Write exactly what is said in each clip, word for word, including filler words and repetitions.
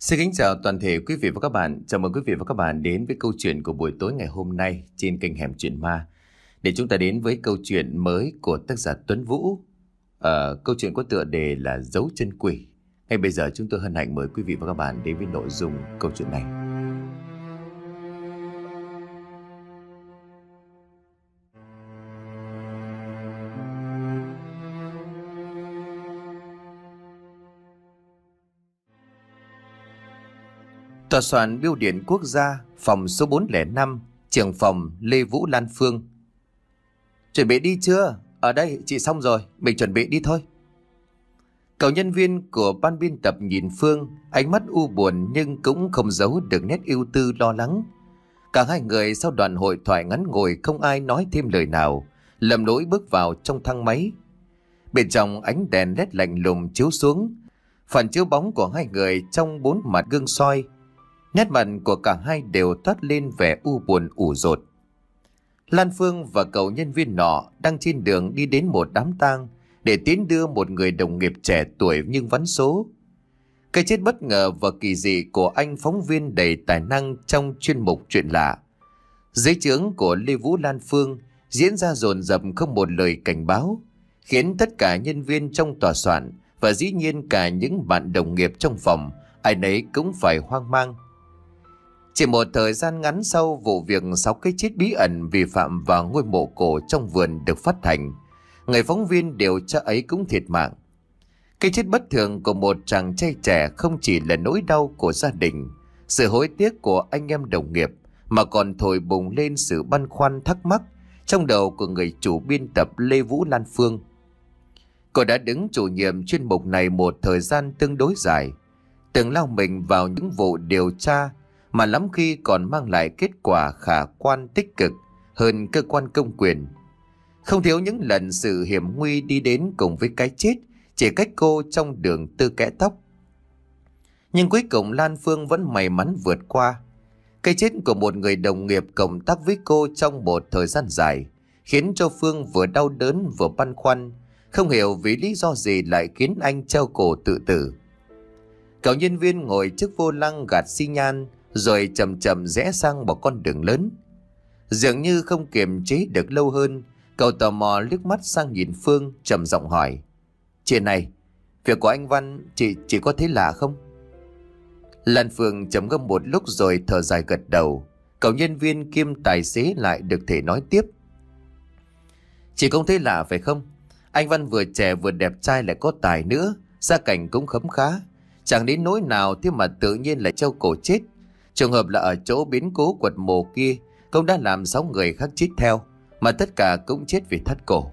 Xin kính chào toàn thể quý vị và các bạn. Chào mừng quý vị và các bạn đến với câu chuyện của buổi tối ngày hôm nay trên kênh Hẻm Chuyện Ma. Để chúng ta đến với câu chuyện mới của tác giả Tuấn Vũ. Ờ, câu chuyện có tựa đề là Dấu Chân Quỷ. Ngay bây giờ chúng tôi hân hạnh mời quý vị và các bạn đến với nội dung câu chuyện này. Tòa soạn Bưu điện Quốc gia, phòng số bốn không năm, trưởng phòng Lê Vũ Lan Phương. Chuẩn bị đi chưa? Ở đây, chị xong rồi, mình chuẩn bị đi thôi. Cậu nhân viên của ban biên tập nhìn Phương, ánh mắt u buồn nhưng cũng không giấu được nét ưu tư lo lắng. Cả hai người sau đoạn hội thoại ngắn ngồi không ai nói thêm lời nào, lầm lỗi bước vào trong thang máy. Bên trong ánh đèn led lạnh lùng chiếu xuống, phản chiếu bóng của hai người trong bốn mặt gương soi. Nét mặt của cả hai đều toát lên vẻ u buồn ủ rột. Lan Phương và cậu nhân viên nọ đang trên đường đi đến một đám tang để tiến đưa một người đồng nghiệp trẻ tuổi nhưng vắn số. Cái chết bất ngờ và kỳ dị của anh phóng viên đầy tài năng trong chuyên mục Chuyện Lạ dưới trướng của Lê Vũ Lan Phương diễn ra dồn dập không một lời cảnh báo, khiến tất cả nhân viên trong tòa soạn và dĩ nhiên cả những bạn đồng nghiệp trong phòng ai nấy cũng phải hoang mang. Chỉ một thời gian ngắn sau vụ việc sáu cái chết bí ẩn vi phạm vào ngôi mộ cổ trong vườn được phát hành, người phóng viên điều tra ấy cũng thiệt mạng. Cái chết bất thường của một chàng trai trẻ không chỉ là nỗi đau của gia đình, sự hối tiếc của anh em đồng nghiệp, mà còn thổi bùng lên sự băn khoăn thắc mắc trong đầu của người chủ biên tập Lê Vũ Lan Phương. Cô đã đứng chủ nhiệm chuyên mục này một thời gian tương đối dài, từng lao mình vào những vụ điều tra mà lắm khi còn mang lại kết quả khả quan tích cực hơn cơ quan công quyền. Không thiếu những lần sự hiểm nguy đi đến cùng với cái chết chỉ cách cô trong đường tư kẽ tóc. Nhưng cuối cùng Lan Phương vẫn may mắn vượt qua. Cái chết của một người đồng nghiệp cộng tác với cô trong một thời gian dài khiến cho Phương vừa đau đớn vừa băn khoăn, không hiểu vì lý do gì lại khiến anh treo cổ tự tử. Cậu nhân viên ngồi trước vô lăng gạt xi nhan rồi chậm chậm rẽ sang một con đường lớn. Dường như không kiềm chế được lâu hơn, cậu tò mò liếc mắt sang nhìn Phương, trầm giọng hỏi: "Chị này, việc của anh Văn, chị chị có thấy lạ không?" Lan Phương trầm ngâm một lúc rồi thở dài gật đầu. Cậu nhân viên kiêm tài xế lại được thể nói tiếp: "Chị không thấy lạ phải không? Anh Văn vừa trẻ vừa đẹp trai lại có tài nữa, gia cảnh cũng khấm khá, chẳng đến nỗi nào thế mà tự nhiên lại treo cổ chết. Trường hợp là ở chỗ biến cố quật mộ kia cũng đã làm sáu người khác chết theo, mà tất cả cũng chết vì thắt cổ.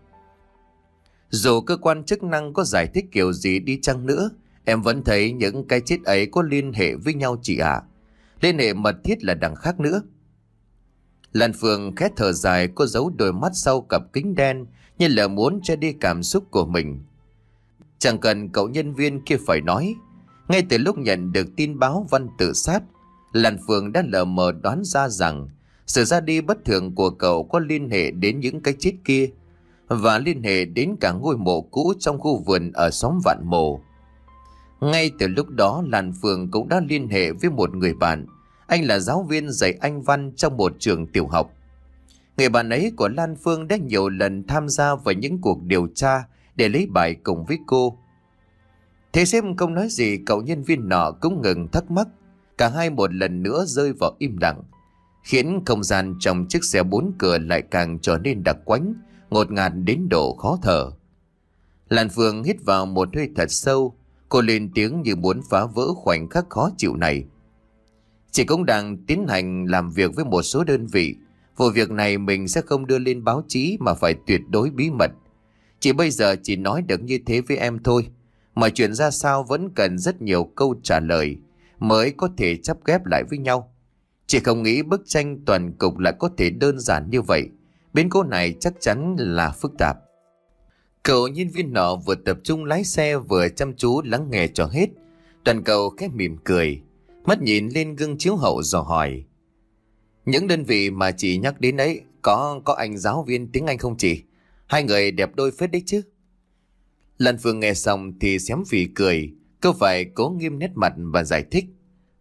Dù cơ quan chức năng có giải thích kiểu gì đi chăng nữa, em vẫn thấy những cái chết ấy có liên hệ với nhau chị ạ. À. Liên hệ mật thiết là đằng khác nữa." Lan Phương khẽ thở dài, cô giấu đôi mắt sau cặp kính đen như là muốn che đi cảm xúc của mình. Chẳng cần cậu nhân viên kia phải nói, ngay từ lúc nhận được tin báo Văn tự sát, Lan Phương đã lờ mờ đoán ra rằng sự ra đi bất thường của cậu có liên hệ đến những cái chết kia và liên hệ đến cả ngôi mộ cũ trong khu vườn ở xóm Vạn Mộ. Ngay từ lúc đó Lan Phương cũng đã liên hệ với một người bạn. Anh là giáo viên dạy Anh Văn trong một trường tiểu học. Người bạn ấy của Lan Phương đã nhiều lần tham gia vào những cuộc điều tra để lấy bài cùng với cô. Thế xem không nói gì, cậu nhân viên nọ cũng ngừng thắc mắc. Cả hai một lần nữa rơi vào im lặng, khiến không gian trong chiếc xe bốn cửa lại càng trở nên đặc quánh, ngột ngạt đến độ khó thở. Lan Phương hít vào một hơi thật sâu, cô lên tiếng như muốn phá vỡ khoảnh khắc khó chịu này. "Chị cũng đang tiến hành làm việc với một số đơn vị. Vụ việc này mình sẽ không đưa lên báo chí mà phải tuyệt đối bí mật. Chị bây giờ chỉ nói được như thế với em thôi. Mọi chuyện ra sao vẫn cần rất nhiều câu trả lời mới có thể chắp ghép lại với nhau. Chị không nghĩ bức tranh toàn cục lại có thể đơn giản như vậy. Biến cố này chắc chắn là phức tạp." Cậu nhân viên nọ vừa tập trung lái xe vừa chăm chú lắng nghe cho hết. Toàn cậu khẽ mỉm cười, mắt nhìn lên gương chiếu hậu rồi hỏi: "Những đơn vị mà chị nhắc đến ấy có có anh giáo viên tiếng Anh không chị? Hai người đẹp đôi phết đấy chứ?" Lan Phương nghe xong thì xém phì cười. Cô phải cố nghiêm nét mặt và giải thích: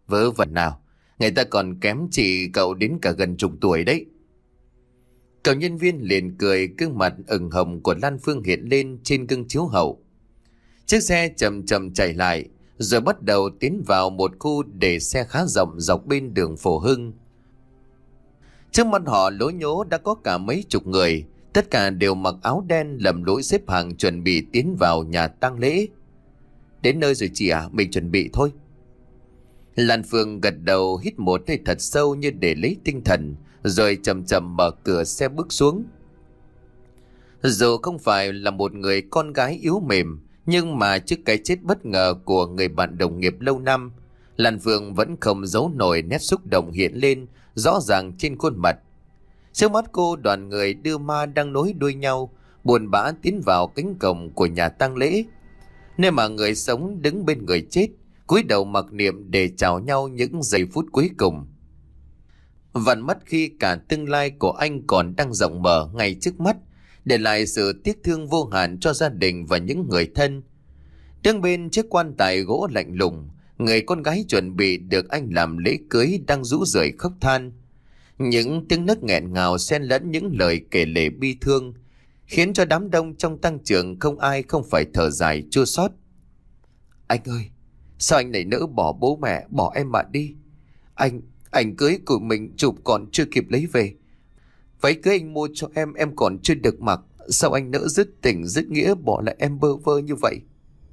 Vớ vẩn nào, người ta còn kém chị cậu đến cả gần chục tuổi đấy. Cậu nhân viên liền cười, gương mặt ửng hồng của Lan Phương hiện lên trên gương chiếu hậu. Chiếc xe chậm chậm chạy lại, rồi bắt đầu tiến vào một khu để xe khá rộng dọc bên đường Phổ Hưng. Trước mặt họ lố nhố đã có cả mấy chục người, tất cả đều mặc áo đen lầm lỗi xếp hàng chuẩn bị tiến vào nhà tang lễ. Đến nơi rồi chị à, mình chuẩn bị thôi. Lan Phương gật đầu, hít một hơi thật sâu như để lấy tinh thần, rồi chậm chậm mở cửa xe bước xuống. Dù không phải là một người con gái yếu mềm, nhưng mà trước cái chết bất ngờ của người bạn đồng nghiệp lâu năm, Lan Phương vẫn không giấu nổi nét xúc động hiện lên rõ ràng trên khuôn mặt. Trước mắt cô, đoàn người đưa ma đang nối đuôi nhau buồn bã tiến vào cánh cổng của nhà tang lễ, nơi mà người sống đứng bên người chết, cúi đầu mặc niệm để chào nhau những giây phút cuối cùng. Vạn mất khi cả tương lai của anh còn đang rộng mở ngay trước mắt, để lại sự tiếc thương vô hạn cho gia đình và những người thân. Đứng bên chiếc quan tài gỗ lạnh lùng, người con gái chuẩn bị được anh làm lễ cưới đang rũ rượi khóc than. Những tiếng nấc nghẹn ngào xen lẫn những lời kể lể bi thương, khiến cho đám đông trong tang trường không ai không phải thở dài chua xót. Anh ơi, sao anh lại nỡ bỏ bố mẹ, bỏ em mà đi? Anh, ảnh cưới của mình chụp còn chưa kịp lấy về. Váy cưới anh mua cho em, em còn chưa được mặc. Sao anh nỡ dứt tình dứt nghĩa bỏ lại em bơ vơ như vậy?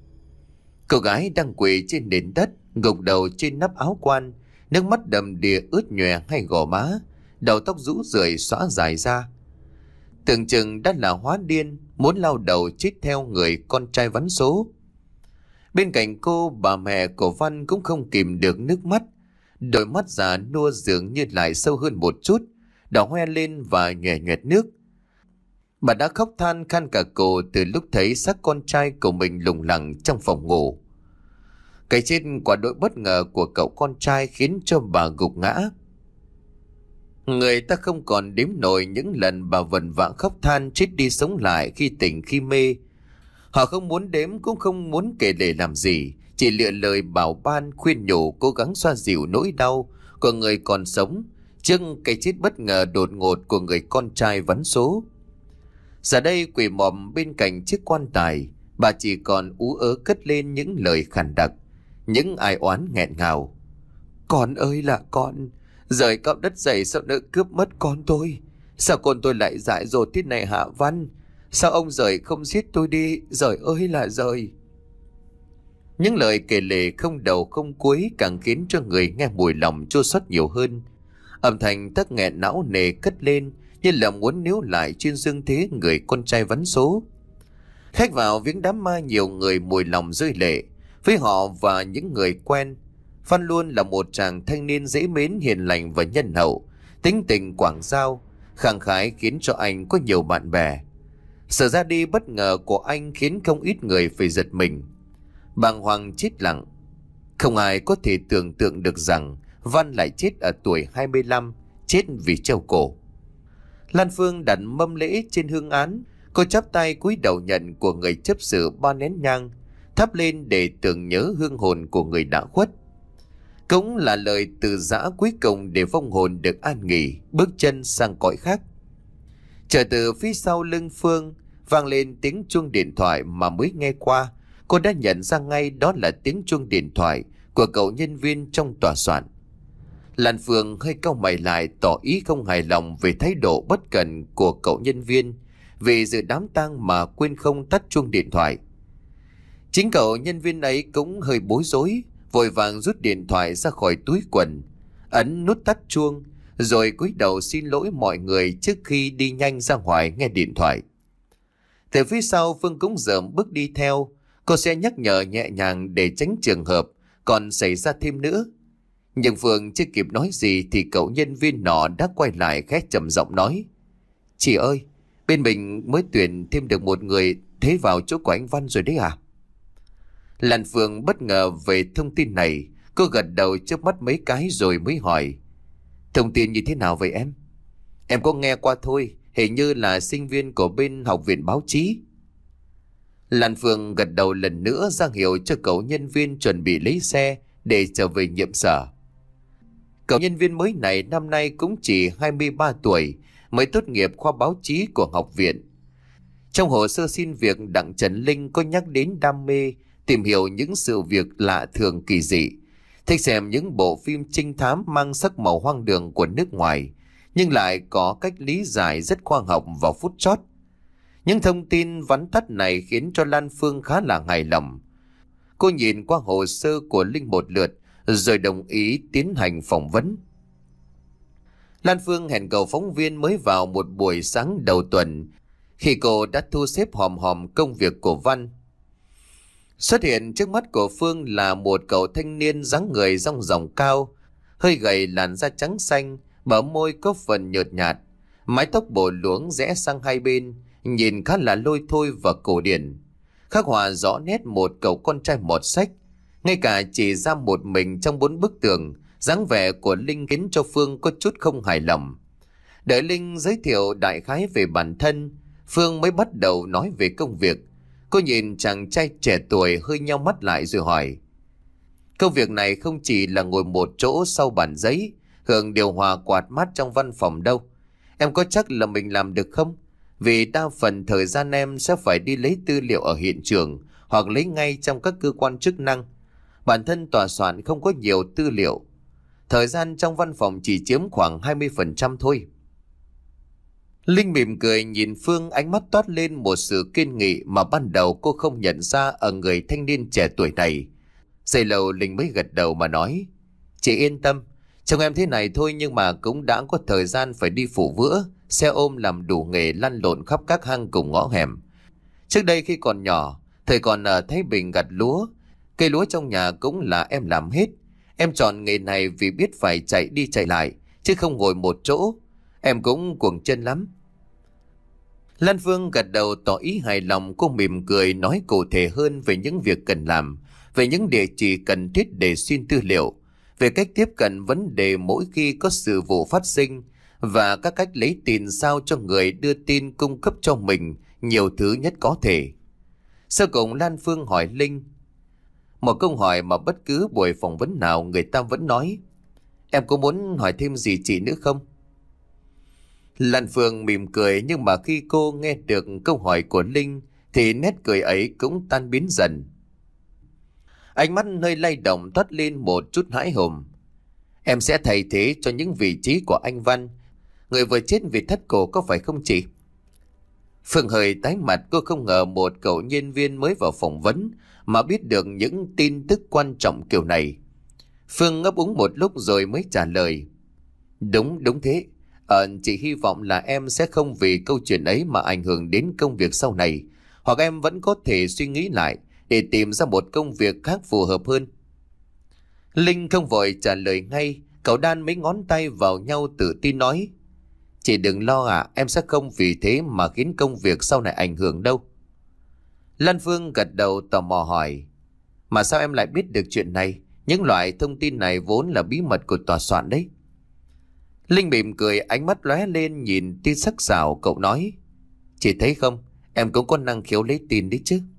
Cô gái đang quỳ trên nền đất, gục đầu trên nắp áo quan, nước mắt đầm đìa ướt nhòe hai gò má, đầu tóc rũ rượi xõa dài ra. Tưởng chừng đã là hóa điên, muốn lao đầu chết theo người con trai vắn số. Bên cạnh cô, bà mẹ của Văn cũng không kìm được nước mắt. Đôi mắt già nua dường như lại sâu hơn một chút, đỏ hoe lên và nhòe nhòe nước. Bà đã khóc than khăn cả cổ từ lúc thấy xác con trai của mình lủng lẳng trong phòng ngủ. Cái chết quả đội bất ngờ của cậu con trai khiến cho bà gục ngã. Người ta không còn đếm nổi những lần bà vần vã khóc than chết đi sống lại khi tỉnh khi mê. Họ không muốn đếm cũng không muốn kể lể làm gì, chỉ lựa lời bảo ban khuyên nhủ cố gắng xoa dịu nỗi đau của người còn sống trước cái chết bất ngờ đột ngột của người con trai vắn số. Giờ đây quỳ mọm bên cạnh chiếc quan tài, bà chỉ còn ú ớ cất lên những lời khàn đặc, những ai oán nghẹn ngào. Con ơi là con, rời cạo đất dày sao nỡ cướp mất con tôi? Sao con tôi lại dại dột thế này hả Văn? Sao ông rời không giết tôi đi? Rời ơi là rời. Những lời kể lể không đầu không cuối càng khiến cho người nghe mùi lòng chua xót nhiều hơn. Âm thanh tắc nghẹn não nề cất lên như là muốn níu lại trên dương thế người con trai vắn số. Khách vào viếng đám ma nhiều người mùi lòng rơi lệ. Với họ và những người quen, Văn luôn là một chàng thanh niên dễ mến, hiền lành và nhân hậu, tính tình quảng giao, khẳng khái khiến cho anh có nhiều bạn bè. Sự ra đi bất ngờ của anh khiến không ít người phải giật mình, bàng hoàng chết lặng. Không ai có thể tưởng tượng được rằng Văn lại chết ở tuổi hai mươi lăm, chết vì treo cổ. Lan Phương đặt mâm lễ trên hương án, cô chắp tay cúi đầu nhận của người chấp sự ba nén nhang, thắp lên để tưởng nhớ hương hồn của người đã khuất. Cũng là lời từ giã cuối cùng để vong hồn được an nghỉ, bước chân sang cõi khác. Trở từ phía sau lưng Phương vang lên tiếng chuông điện thoại mà mới nghe qua, cô đã nhận ra ngay đó là tiếng chuông điện thoại của cậu nhân viên trong tòa soạn. Lan Phương hơi cau mày lại, tỏ ý không hài lòng về thái độ bất cẩn của cậu nhân viên vì dự đám tang mà quên không tắt chuông điện thoại. Chính cậu nhân viên ấy cũng hơi bối rối, vội vàng rút điện thoại ra khỏi túi quần, ấn nút tắt chuông, rồi cúi đầu xin lỗi mọi người trước khi đi nhanh ra ngoài nghe điện thoại. Từ phía sau Phương cũng dợm bước đi theo, cô sẽ nhắc nhở nhẹ nhàng để tránh trường hợp còn xảy ra thêm nữa. Nhưng Phương chưa kịp nói gì thì cậu nhân viên nọ đã quay lại khẽ trầm giọng nói: "Chị ơi, bên mình mới tuyển thêm được một người thế vào chỗ của anh Văn rồi đấy à?" Lan Phương bất ngờ về thông tin này, cô gật đầu chớp mắt mấy cái rồi mới hỏi: "Thông tin như thế nào vậy em?" "Em có nghe qua thôi, hình như là sinh viên của bên học viện báo chí." Lan Phương gật đầu lần nữa ra hiệu cho cậu nhân viên chuẩn bị lấy xe để trở về nhiệm sở. Cậu nhân viên mới này năm nay cũng chỉ hai mươi ba tuổi, mới tốt nghiệp khoa báo chí của học viện. Trong hồ sơ xin việc, Đặng Trần Linh có nhắc đến đam mê tìm hiểu những sự việc lạ thường kỳ dị, thích xem những bộ phim trinh thám mang sắc màu hoang đường của nước ngoài, nhưng lại có cách lý giải rất khoa học vào phút chót. Những thông tin vắn tắt này khiến cho Lan Phương khá là hài lòng. Cô nhìn qua hồ sơ của Linh một lượt rồi đồng ý tiến hành phỏng vấn. Lan Phương hẹn cầu phóng viên mới vào một buổi sáng đầu tuần, khi cô đã thu xếp hòm hòm công việc của Văn. Xuất hiện trước mắt của Phương là một cậu thanh niên dáng người dong dỏng cao, hơi gầy, làn da trắng xanh, bờ môi có phần nhợt nhạt, mái tóc bổ luống rẽ sang hai bên, nhìn khá là lôi thôi và cổ điển. Khắc họa rõ nét một cậu con trai một sách, ngay cả chỉ ra một mình trong bốn bức tường, dáng vẻ của Linh khiến cho Phương có chút không hài lòng. Đợi Linh giới thiệu đại khái về bản thân, Phương mới bắt đầu nói về công việc. Cô nhìn chàng trai trẻ tuổi hơi nheo mắt lại rồi hỏi: công việc này không chỉ là ngồi một chỗ sau bàn giấy, hưởng điều hòa quạt mát trong văn phòng đâu. Em có chắc là mình làm được không? Vì đa phần thời gian em sẽ phải đi lấy tư liệu ở hiện trường hoặc lấy ngay trong các cơ quan chức năng. Bản thân tòa soạn không có nhiều tư liệu. Thời gian trong văn phòng chỉ chiếm khoảng hai mươi phần trăm thôi. Linh mỉm cười nhìn Phương, ánh mắt toát lên một sự kiên nghị mà ban đầu cô không nhận ra ở người thanh niên trẻ tuổi này. Giây lâu Linh mới gật đầu mà nói: chị yên tâm, chồng em thế này thôi nhưng mà cũng đã có thời gian phải đi phụ vữa, xe ôm làm đủ nghề lăn lộn khắp các hang cùng ngõ hẻm. Trước đây khi còn nhỏ, thời còn ở Thái Bình gặt lúa, cây lúa trong nhà cũng là em làm hết. Em chọn nghề này vì biết phải chạy đi chạy lại, chứ không ngồi một chỗ. Em cũng cuồng chân lắm. Lan Phương gật đầu tỏ ý hài lòng. Cô mỉm cười nói cụ thể hơn về những việc cần làm, về những địa chỉ cần thiết để xin tư liệu, về cách tiếp cận vấn đề mỗi khi có sự vụ phát sinh, và các cách lấy tin sao cho người đưa tin cung cấp cho mình nhiều thứ nhất có thể. Sau cùng Lan Phương hỏi Linh một câu hỏi mà bất cứ buổi phỏng vấn nào người ta vẫn nói: em có muốn hỏi thêm gì chị nữa không? Lan Phương mỉm cười, nhưng mà khi cô nghe được câu hỏi của Linh thì nét cười ấy cũng tan biến dần. Ánh mắt hơi lay động toát lên một chút hãi hùng. Em sẽ thay thế cho những vị trí của anh Văn, người vừa chết vì thắt cổ, có phải không chị? Phương hơi tái mặt, cô không ngờ một cậu nhân viên mới vào phỏng vấn mà biết được những tin tức quan trọng kiểu này. Phương ngấp úng một lúc rồi mới trả lời: Đúng, đúng thế. Ờ, chị hy vọng là em sẽ không vì câu chuyện ấy mà ảnh hưởng đến công việc sau này, hoặc em vẫn có thể suy nghĩ lại để tìm ra một công việc khác phù hợp hơn. Linh không vội trả lời ngay, cậu đan mấy ngón tay vào nhau tự tin nói: Chị đừng lo ạ, em sẽ không vì thế mà khiến công việc sau này ảnh hưởng đâu. Lan Phương gật đầu tò mò hỏi: Mà sao em lại biết được chuyện này? Những loại thông tin này vốn là bí mật của tòa soạn đấy. Linh mỉm cười, ánh mắt lóe lên nhìn tia sắc sảo. Cậu nói: Chị thấy không, em cũng có năng khiếu lấy tin đấy chứ.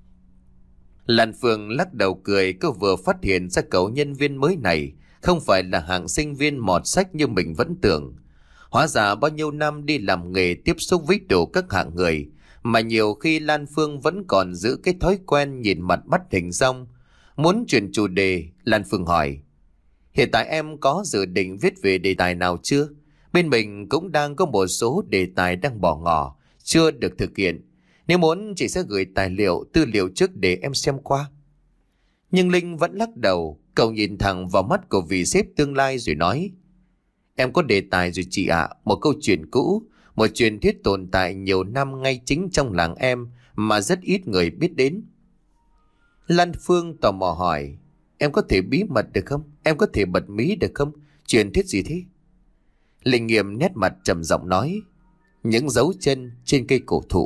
Lan Phương lắc đầu cười. Cô vừa phát hiện ra cậu nhân viên mới này không phải là hạng sinh viên mọt sách như mình vẫn tưởng. Hóa ra bao nhiêu năm đi làm nghề tiếp xúc với đủ các hạng người, mà nhiều khi Lan Phương vẫn còn giữ cái thói quen nhìn mặt bắt hình dong. Muốn chuyển chủ đề, Lan Phương hỏi: Hiện tại em có dự định viết về đề tài nào chưa? Bên mình cũng đang có một số đề tài đang bỏ ngỏ, chưa được thực hiện. Nếu muốn chị sẽ gửi tài liệu, tư liệu trước để em xem qua. Nhưng Linh vẫn lắc đầu. Cậu nhìn thẳng vào mắt của vị sếp tương lai rồi nói: Em có đề tài rồi chị ạ. Một câu chuyện cũ, một truyền thuyết tồn tại nhiều năm ngay chính trong làng em mà rất ít người biết đến. Lan Phương tò mò hỏi: Em có thể bí mật được không? Em có thể bật mí được không? Truyền thuyết gì thế? Linh nghiêm nét mặt trầm giọng nói: Những dấu chân trên cây cổ thụ.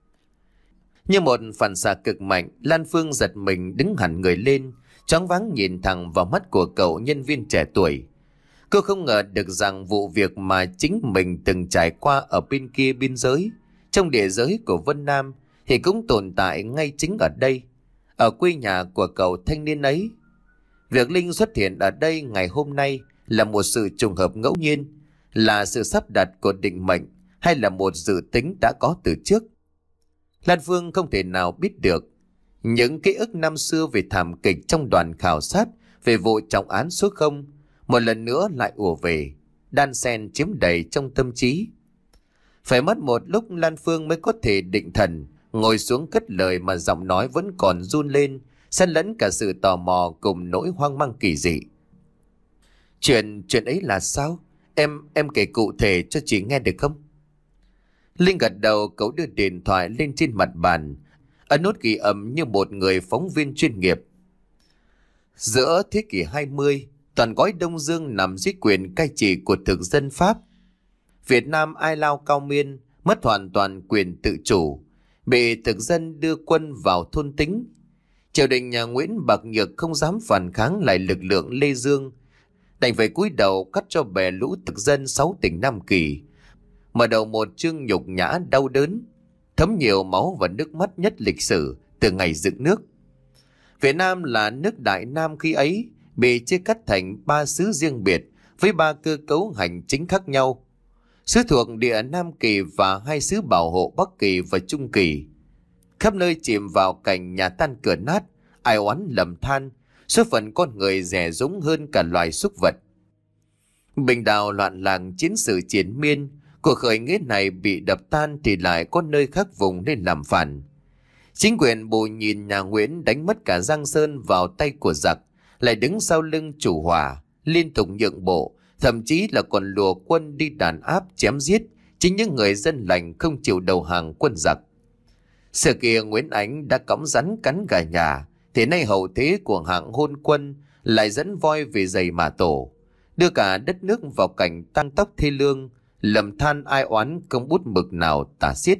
Như một phản xạ cực mạnh, Lan Phương giật mình đứng hẳn người lên, choáng váng nhìn thẳng vào mắt của cậu nhân viên trẻ tuổi. Cô không ngờ được rằng vụ việc mà chính mình từng trải qua ở bên kia biên giới, trong địa giới của Vân Nam, thì cũng tồn tại ngay chính ở đây, ở quê nhà của cậu thanh niên ấy. Việc Linh xuất hiện ở đây ngày hôm nay là một sự trùng hợp ngẫu nhiên, là sự sắp đặt của định mệnh, hay là một dự tính đã có từ trước? Lan Phương không thể nào biết được. Những ký ức năm xưa về thảm kịch trong đoàn khảo sát về vụ trọng án số không một lần nữa lại ùa về, đan xen chiếm đầy trong tâm trí. Phải mất một lúc Lan Phương mới có thể định thần, ngồi xuống cất lời mà giọng nói vẫn còn run lên, xen lẫn cả sự tò mò cùng nỗi hoang mang kỳ dị. Chuyện, chuyện ấy là sao? Em, em kể cụ thể cho chị nghe được không? Linh gật đầu, cậu đưa điện thoại lên trên mặt bàn, ấn nút ghi âm như một người phóng viên chuyên nghiệp. Giữa thế kỷ hai mươi, toàn cõi Đông Dương nằm dưới quyền cai trị của thực dân Pháp. Việt Nam ai lao cao miên, mất hoàn toàn quyền tự chủ, bị thực dân đưa quân vào thôn tính. Triều đình nhà Nguyễn bạc nhược không dám phản kháng lại lực lượng Lê Dương, đành phải cúi đầu cắt cho bè lũ thực dân sáu tỉnh Nam Kỳ, mở đầu một chương nhục nhã đau đớn, thấm nhiều máu và nước mắt nhất lịch sử từ ngày dựng nước. Việt Nam là nước Đại Nam khi ấy bị chia cắt thành ba xứ riêng biệt với ba cơ cấu hành chính khác nhau: xứ thuộc địa Nam Kỳ và hai xứ bảo hộ Bắc Kỳ và Trung Kỳ. Khắp nơi chìm vào cảnh nhà tan cửa nát, ai oán lầm than, số phận con người dè dúng hơn cả loài súc vật. Bình đào loạn làng, chiến sự triền miên, cuộc khởi nghĩa này bị đập tan thì lại có nơi khác vùng lên làm phản. Chính quyền bù nhìn nhà Nguyễn đánh mất cả Giang Sơn vào tay của giặc, lại đứng sau lưng chủ hòa, liên tục nhượng bộ, thậm chí là còn lùa quân đi đàn áp chém giết chính những người dân lành không chịu đầu hàng quân giặc. Xưa kia Nguyễn Ánh đã cõng rắn cắn gà nhà, thì nay hậu thế của hạng hôn quân lại dẫn voi về giày mà tổ, đưa cả đất nước vào cảnh tăng tóc thê lương, lầm than ai oán không bút mực nào tả xiết.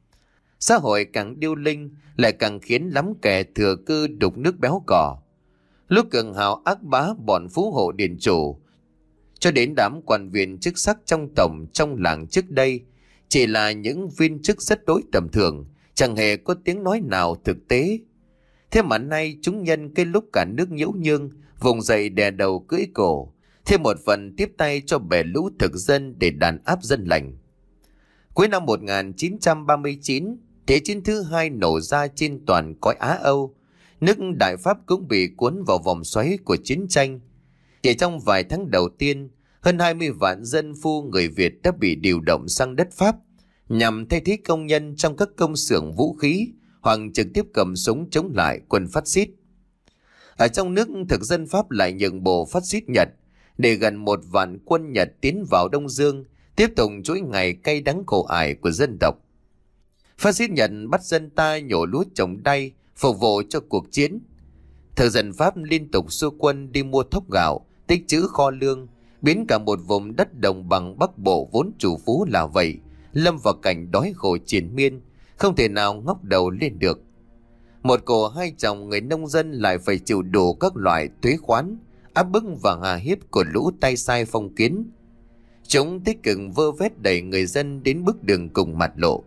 Xã hội càng điêu linh lại càng khiến lắm kẻ thừa cơ đục nước béo cò. Lúc cường hào ác bá bọn phú hộ điền chủ, cho đến đám quan viên chức sắc trong tổng trong làng trước đây, chỉ là những viên chức rất đối tầm thường, chẳng hề có tiếng nói nào thực tế. Thế mà nay chúng nhân cái lúc cả nước nhiễu nhương, vùng dậy đè đầu cưỡi cổ, thêm một phần tiếp tay cho bè lũ thực dân để đàn áp dân lành. Cuối năm một nghìn chín trăm ba mươi chín, Thế chiến thứ hai nổ ra trên toàn cõi Á Âu. Nước Đại Pháp cũng bị cuốn vào vòng xoáy của chiến tranh. Chỉ trong vài tháng đầu tiên, hơn hai mươi vạn dân phu người Việt đã bị điều động sang đất Pháp nhằm thay thế công nhân trong các công xưởng vũ khí hoặc trực tiếp cầm súng chống lại quân phát xít. Ở trong nước, thực dân Pháp lại nhượng bộ phát xít Nhật, để gần một vạn quân Nhật tiến vào Đông Dương, tiếp tục chuỗi ngày cay đắng khổ ải của dân tộc. Phát xít Nhật bắt dân ta nhổ lúa trồng đay phục vụ cho cuộc chiến. Thực dân Pháp liên tục xua quân đi mua thóc gạo, tích trữ kho lương, biến cả một vùng đất đồng bằng Bắc Bộ vốn chủ phú là vậy lâm vào cảnh đói khổ triền miên, không thể nào ngóc đầu lên được. Một cổ hai chồng người nông dân lại phải chịu đủ các loại thuế khoán, áp bức và hà hiếp của lũ tay sai phong kiến. Chúng tích cực vơ vét đẩy người dân đến bước đường cùng mặt lộ.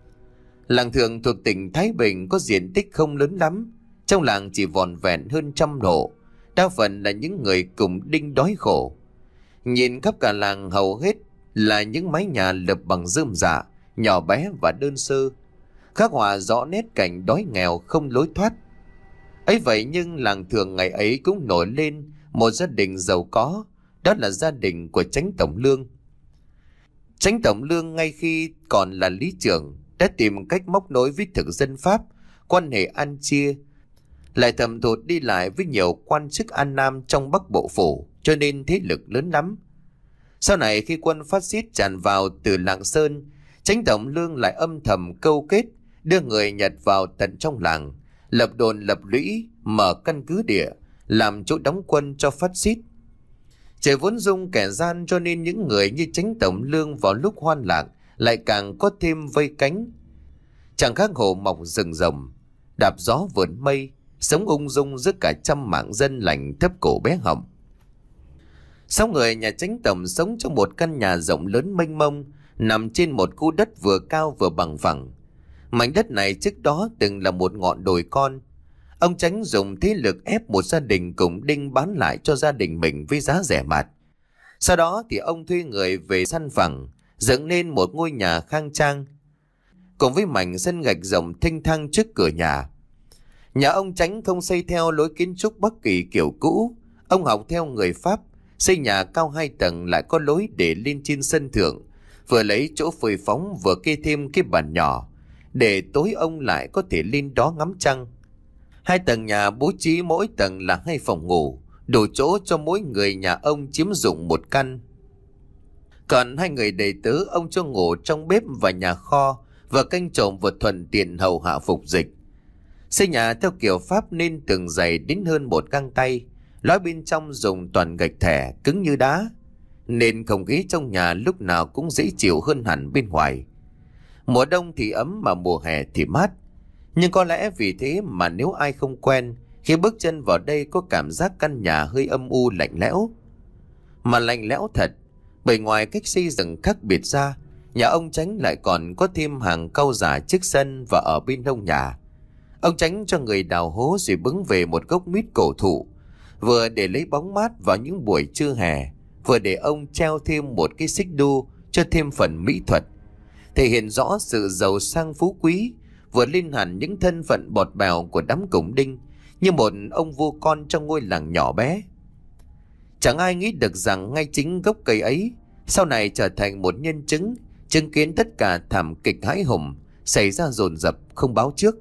Làng Thượng thuộc tỉnh Thái Bình có diện tích không lớn lắm, trong làng chỉ vòn vẹn hơn trăm hộ, đa phần là những người cùng đinh đói khổ. Nhìn khắp cả làng hầu hết là những mái nhà lợp bằng rơm rạ, nhỏ bé và đơn sơ, khắc họa rõ nét cảnh đói nghèo không lối thoát. Ấy vậy nhưng làng Thượng ngày ấy cũng nổi lên một gia đình giàu có, đó là gia đình của Chánh Tổng Lương. Chánh Tổng Lương ngay khi còn là lý trưởng đã tìm cách móc nối với thực dân Pháp, quan hệ ăn chia, lại thầm thụt đi lại với nhiều quan chức An Nam trong Bắc Bộ Phủ, cho nên thế lực lớn lắm. Sau này khi quân phát xít tràn vào từ Lạng Sơn, Chánh Tổng Lương lại âm thầm câu kết đưa người Nhật vào tận trong làng, lập đồn lập lũy, mở căn cứ địa, làm chỗ đóng quân cho phát xít. Trời vốn dung kẻ gian, cho nên những người như Chánh Tổng Lương vào lúc hoan lạc lại càng có thêm vây cánh. Chẳng khác hồ mọc rừng rồng, đạp gió vượn mây, sống ung dung giữa cả trăm mạng dân lành thấp cổ bé họng. Sáu người nhà Chánh Tổng sống trong một căn nhà rộng lớn mênh mông, nằm trên một khu đất vừa cao vừa bằng phẳng. Mảnh đất này trước đó từng là một ngọn đồi con. Ông Chánh dùng thế lực ép một gia đình cùng đinh bán lại cho gia đình mình với giá rẻ mạt. Sau đó thì ông thuê người về săn phẳng, dựng nên một ngôi nhà khang trang, cùng với mảnh sân gạch rộng thênh thang trước cửa nhà. Nhà ông Chánh không xây theo lối kiến trúc Bắc Kỳ kiểu cũ. Ông học theo người Pháp, xây nhà cao hai tầng lại có lối để lên trên sân thượng, vừa lấy chỗ phơi phóng vừa kê thêm cái bàn nhỏ, để tối ông lại có thể lên đó ngắm trăng. Hai tầng nhà bố trí mỗi tầng là hai phòng ngủ, đủ chỗ cho mỗi người nhà ông chiếm dụng một căn. Còn hai người đầy tớ ông cho ngủ trong bếp và nhà kho, và canh trộm vừa thuận tiện hầu hạ phục dịch. Xây nhà theo kiểu Pháp nên tường dày đến hơn một găng tay, lói bên trong dùng toàn gạch thẻ cứng như đá, nên không khí trong nhà lúc nào cũng dễ chịu hơn hẳn bên ngoài. Mùa đông thì ấm mà mùa hè thì mát. Nhưng có lẽ vì thế mà nếu ai không quen, khi bước chân vào đây có cảm giác căn nhà hơi âm u lạnh lẽo. Mà lạnh lẽo thật, bởi ngoài cách xây dựng khác biệt ra, nhà ông Chánh lại còn có thêm hàng cau giả trước sân và ở bên hông nhà. Ông Chánh cho người đào hố rồi bứng về một gốc mít cổ thụ, vừa để lấy bóng mát vào những buổi trưa hè, vừa để ông treo thêm một cái xích đu cho thêm phần mỹ thuật, thể hiện rõ sự giàu sang phú quý, vừa lên hẳn những thân phận bọt bèo của đám củng đinh, như một ông vua con trong ngôi làng nhỏ bé. Chẳng ai nghĩ được rằng ngay chính gốc cây ấy sau này trở thành một nhân chứng, chứng kiến tất cả thảm kịch hãi hùng xảy ra dồn dập không báo trước.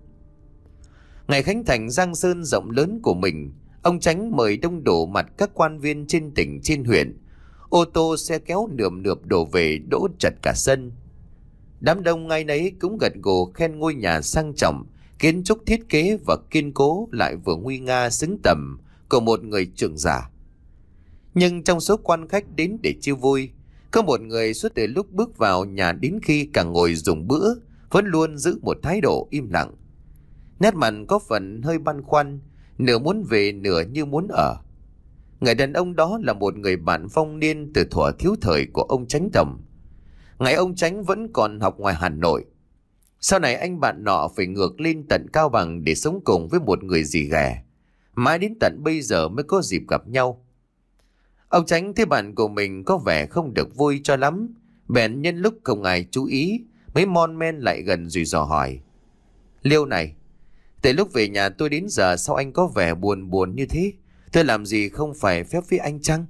Ngày khánh thành Giang Sơn rộng lớn của mình, ông Chánh mời đông đủ mặt các quan viên trên tỉnh trên huyện. Ô tô xe kéo nườm nượp đổ về đỗ chật cả sân. Đám đông ngay nấy cũng gật gù khen ngôi nhà sang trọng, kiến trúc thiết kế và kiên cố lại vừa nguy nga xứng tầm của một người trưởng giả. Nhưng trong số quan khách đến để chiêu vui, có một người suốt từ lúc bước vào nhà đến khi cả ngồi dùng bữa vẫn luôn giữ một thái độ im lặng. Nét mặt có phần hơi băn khoăn, nửa muốn về nửa như muốn ở. Người đàn ông đó là một người bạn phong niên từ thuở thiếu thời của ông Chánh Tổng. Ngày ông Chánh vẫn còn học ngoài Hà Nội. Sau này anh bạn nọ phải ngược lên tận Cao Bằng để sống cùng với một người dì ghẻ. Mãi đến tận bây giờ mới có dịp gặp nhau. Ông Chánh thấy bạn của mình có vẻ không được vui cho lắm, bèn nhân lúc không ai chú ý, mấy mon men lại gần rồi dò hỏi: Liêu này, từ lúc về nhà tôi đến giờ sao anh có vẻ buồn buồn như thế? Tôi làm gì không phải phép với anh chăng?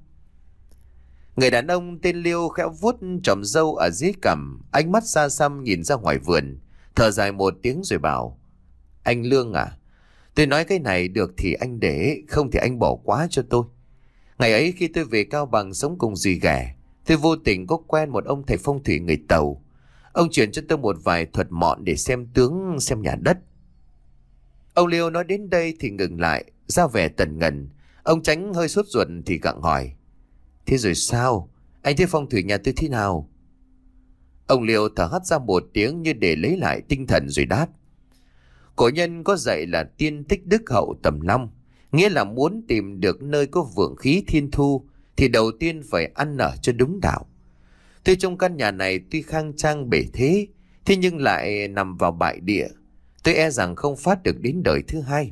Người đàn ông tên Liêu khẽ vuốt chòm râu ở dưới cằm, ánh mắt xa xăm nhìn ra ngoài vườn, thở dài một tiếng rồi bảo: Anh Lương à, tôi nói cái này được thì anh để, không thì anh bỏ quá cho tôi. Ngày ấy khi tôi về Cao Bằng sống cùng dì ghẻ, tôi vô tình có quen một ông thầy phong thủy người Tàu. Ông truyền cho tôi một vài thuật mọn để xem tướng, xem nhà đất. Ông Liêu nói đến đây thì ngừng lại, ra vẻ tần ngần. Ông Chánh hơi sốt ruột thì gặng hỏi: Thế rồi sao? Anh thấy phong thủy nhà tôi thế nào? Ông Liêu thở hắt ra một tiếng như để lấy lại tinh thần rồi đáp: Cổ nhân có dạy là tiên tích đức hậu tầm long, nghĩa là muốn tìm được nơi có vượng khí thiên thu thì đầu tiên phải ăn ở cho đúng đạo. Tuy trong căn nhà này tuy khang trang bể thế, thế nhưng lại nằm vào bại địa, tôi e rằng không phát được đến đời thứ hai.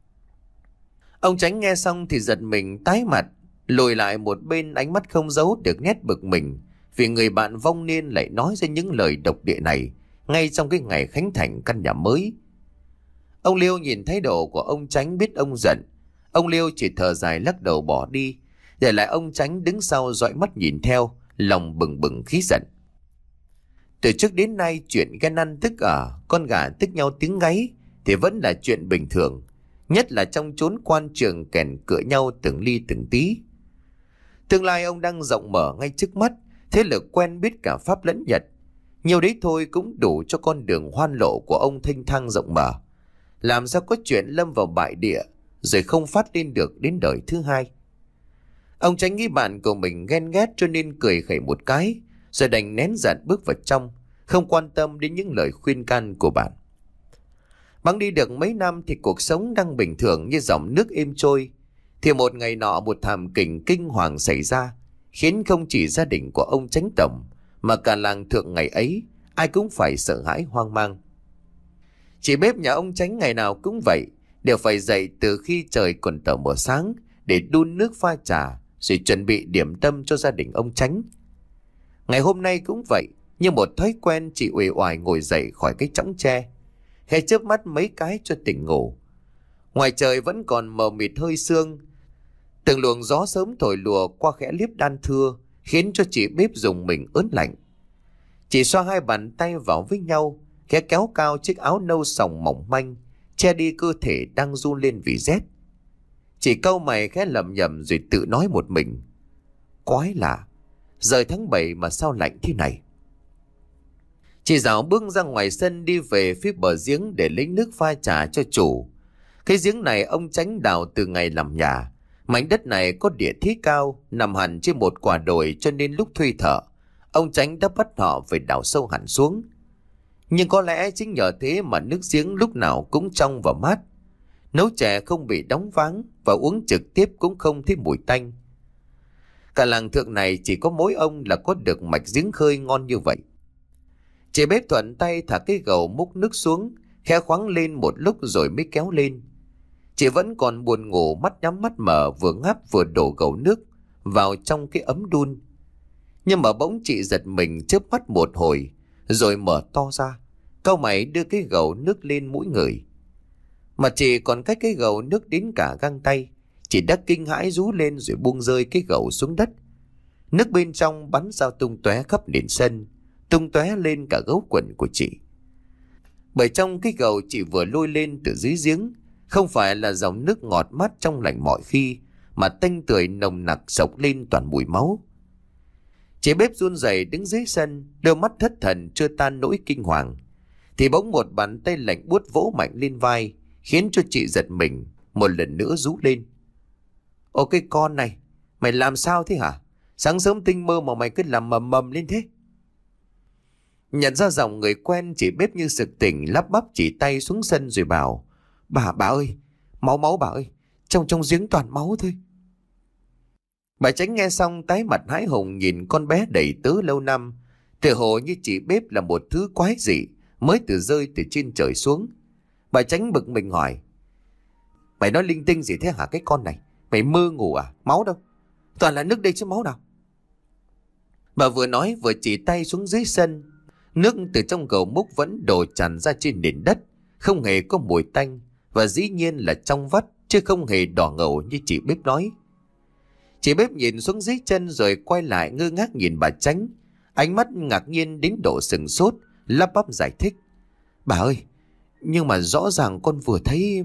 Ông Chánh nghe xong thì giật mình tái mặt, lùi lại một bên, ánh mắt không giấu được nét bực mình vì người bạn vong niên lại nói ra những lời độc địa này ngay trong cái ngày khánh thành căn nhà mới. Ông Liêu nhìn thái độ của ông Chánh biết ông giận. Ông Liêu chỉ thở dài lắc đầu bỏ đi, để lại ông Chánh đứng sau dõi mắt nhìn theo, lòng bừng bừng khí giận. Từ trước đến nay chuyện ghen ăn tức ở, con gà tức nhau tiếng gáy thì vẫn là chuyện bình thường, nhất là trong chốn quan trường kèn cựa nhau từng ly từng tí. Tương lai ông đang rộng mở ngay trước mắt, thế lực quen biết cả Pháp lẫn Nhật, nhiều đấy thôi cũng đủ cho con đường hoan lộ của ông thênh thang rộng mở. Làm sao có chuyện lâm vào bại địa rồi không phát lên được đến đời thứ hai. Ông Chánh nghĩ bạn của mình ghen ghét cho nên cười khẩy một cái, rồi đành nén giận bước vào trong, không quan tâm đến những lời khuyên can của bạn. Bẵng đi được mấy năm thì cuộc sống đang bình thường như dòng nước êm trôi, thì một ngày nọ một thảm kịch kinh hoàng xảy ra, khiến không chỉ gia đình của ông Chánh Tổng mà cả làng Thượng ngày ấy ai cũng phải sợ hãi hoang mang. Chỉ bếp nhà ông Chánh ngày nào cũng vậy, đều phải dậy từ khi trời còn tờ mờ sáng để đun nước pha trà rồi chuẩn bị điểm tâm cho gia đình ông Chánh. Ngày hôm nay cũng vậy, như một thói quen chị uể oải ngồi dậy khỏi cái chõng tre, khẽ chớp mắt mấy cái cho tỉnh ngủ. Ngoài trời vẫn còn mờ mịt hơi sương, từng luồng gió sớm thổi lùa qua khẽ liếp đan thưa, khiến cho chị bếp dùng mình ớn lạnh. Chị xoa hai bàn tay vào với nhau, khẽ kéo cao chiếc áo nâu sòng mỏng manh, che đi cơ thể đang run lên vì rét. Chị cau mày khẽ lẩm nhẩm rồi tự nói một mình: quái lạ, rời tháng bảy mà sao lạnh thế này. Chị dạo bước ra ngoài sân đi về phía bờ giếng để lấy nước pha trà cho chủ. Cái giếng này ông Chánh đào từ ngày làm nhà. Mảnh đất này có địa thế cao, nằm hẳn trên một quả đồi, cho nên lúc thuê thợ, ông Chánh đã bắt họ phải đào sâu hẳn xuống. Nhưng có lẽ chính nhờ thế mà nước giếng lúc nào cũng trong và mát. Nấu chè không bị đóng váng và uống trực tiếp cũng không thấy mùi tanh. Cả làng Thượng này chỉ có mỗi ông là có được mạch giếng khơi ngon như vậy. Chị bếp thuận tay thả cái gầu múc nước xuống, khẽ khoáng lên một lúc rồi mới kéo lên. Chị vẫn còn buồn ngủ, mắt nhắm mắt mở, vừa ngáp vừa đổ gầu nước vào trong cái ấm đun. Nhưng mà bỗng chị giật mình chớp mắt một hồi, rồi mở to ra, cau mày đưa cái gầu nước lên mũi người. Mà chị còn cách cái gầu nước đến cả găng tay, chị đã kinh hãi rú lên rồi buông rơi cái gầu xuống đất. Nước bên trong bắn ra tung tóe khắp nền sân, tung tóe lên cả gấu quần của chị. Bởi trong cái gầu chị vừa lôi lên từ dưới giếng không phải là dòng nước ngọt mát trong lành mọi khi, mà tanh tưởi nồng nặc sộc lên toàn mùi máu. Chị bếp run rẩy đứng dưới sân, đôi mắt thất thần chưa tan nỗi kinh hoàng, thì bỗng một bàn tay lạnh buốt vỗ mạnh lên vai, khiến cho chị giật mình, một lần nữa rú lên: Ô cái con này, mày làm sao thế hả? Sáng sớm tinh mơ mà mày cứ làm mầm mầm lên thế. Nhận ra giọng người quen, chị bếp như sực tỉnh, lắp bắp chỉ tay xuống sân rồi bảo: Bà, bà ơi, máu máu bà ơi, trong trong giếng toàn máu thôi. Bà Chánh nghe xong tái mặt hãi hùng nhìn con bé đầy tớ lâu năm, tựa hồ như chị bếp là một thứ quái dị mới từ rơi từ trên trời xuống. Bà Chánh bực mình hỏi: Mày nói linh tinh gì thế hả cái con này? Mày mơ ngủ à? Máu đâu? Toàn là nước đây chứ máu nào? Bà vừa nói vừa chỉ tay xuống dưới sân. Nước từ trong gầu múc vẫn đổ tràn ra trên nền đất, không hề có mùi tanh, và dĩ nhiên là trong vắt chứ không hề đỏ ngầu như chị bếp nói. Chị bếp nhìn xuống dưới chân rồi quay lại ngơ ngác nhìn bà Chánh, ánh mắt ngạc nhiên đến độ sừng sốt, lắp bắp giải thích: Bà ơi, nhưng mà rõ ràng con vừa thấy...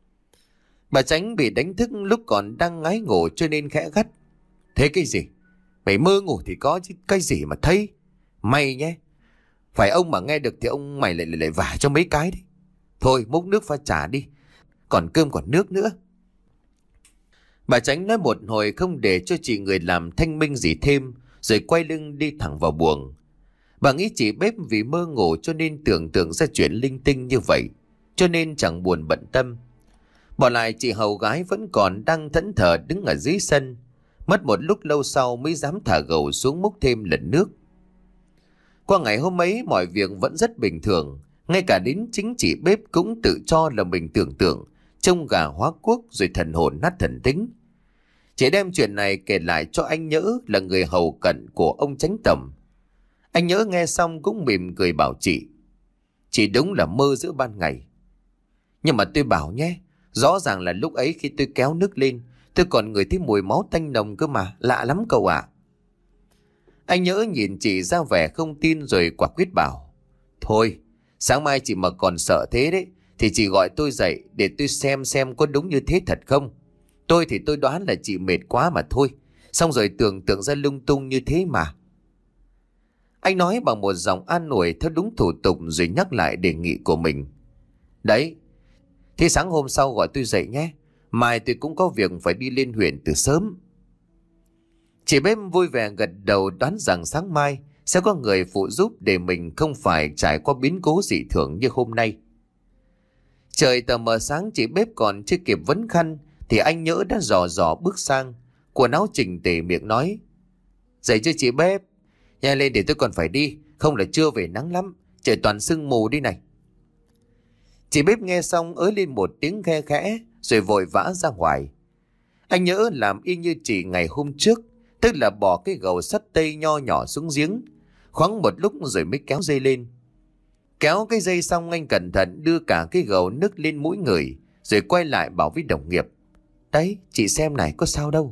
Bà Chánh bị đánh thức lúc còn đang ngái ngủ cho nên khẽ gắt: Thế cái gì? Mày mơ ngủ thì có chứ, cái gì mà thấy? Mày nhé, phải ông mà nghe được thì ông mày lại lại, lại vả cho mấy cái đấy. Thôi múc nước pha trà đi, còn cơm còn nước nữa. Bà Chánh nói một hồi không để cho chị người làm thanh minh gì thêm, rồi quay lưng đi thẳng vào buồng. Bà nghĩ chị bếp vì mơ ngủ cho nên tưởng tượng ra chuyện linh tinh như vậy, cho nên chẳng buồn bận tâm. Bỏ lại chị hầu gái vẫn còn đang thẫn thờ đứng ở dưới sân, mất một lúc lâu sau mới dám thả gầu xuống múc thêm lần nước. Qua ngày hôm ấy mọi việc vẫn rất bình thường, ngay cả đến chính chị bếp cũng tự cho là mình tưởng tượng trông gà hóa quốc rồi thần hồn nát thần tính. Chị đem chuyện này kể lại cho anh Nhỡ là người hầu cận của ông Chánh Tầm. Anh Nhỡ nghe xong cũng mỉm cười bảo chị: Chị đúng là mơ giữa ban ngày. Nhưng mà tôi bảo nhé, rõ ràng là lúc ấy khi tôi kéo nước lên, tôi còn ngửi thấy mùi máu tanh nồng cơ mà, lạ lắm cậu ạ. Anh Nhỡ nhìn chị ra vẻ không tin rồi quả quyết bảo: Thôi, sáng mai chị mà còn sợ thế đấy, thì chị gọi tôi dậy để tôi xem xem có đúng như thế thật không. Tôi thì tôi đoán là chị mệt quá mà thôi, xong rồi tưởng tượng ra lung tung như thế mà. Anh nói bằng một giọng an ủi theo đúng thủ tục rồi nhắc lại đề nghị của mình. Đấy, thế sáng hôm sau gọi tôi dậy nhé, mai tôi cũng có việc phải đi lên huyện từ sớm. Chị bếp vui vẻ gật đầu, đoán rằng sáng mai sẽ có người phụ giúp để mình không phải trải qua biến cố dị thường như hôm nay. Trời tờ mờ sáng, chị bếp còn chưa kịp vấn khăn thì anh Nhỡ đã dò dò bước sang, quần áo chỉnh tề, miệng nói: Dậy chưa chị bếp? Nhanh lên để tôi còn phải đi, không là trưa về nắng lắm, trời toàn sương mù đi này. Chị bếp nghe xong ới lên một tiếng khe khẽ rồi vội vã ra ngoài. Anh Nhỡ làm y như chị ngày hôm trước, tức là bỏ cái gầu sắt tây nho nhỏ xuống giếng, khoáng một lúc rồi mới kéo dây lên. Kéo cái dây xong anh cẩn thận đưa cả cái gầu nước lên mũi người, rồi quay lại bảo với đồng nghiệp: Đấy, chị xem này, có sao đâu.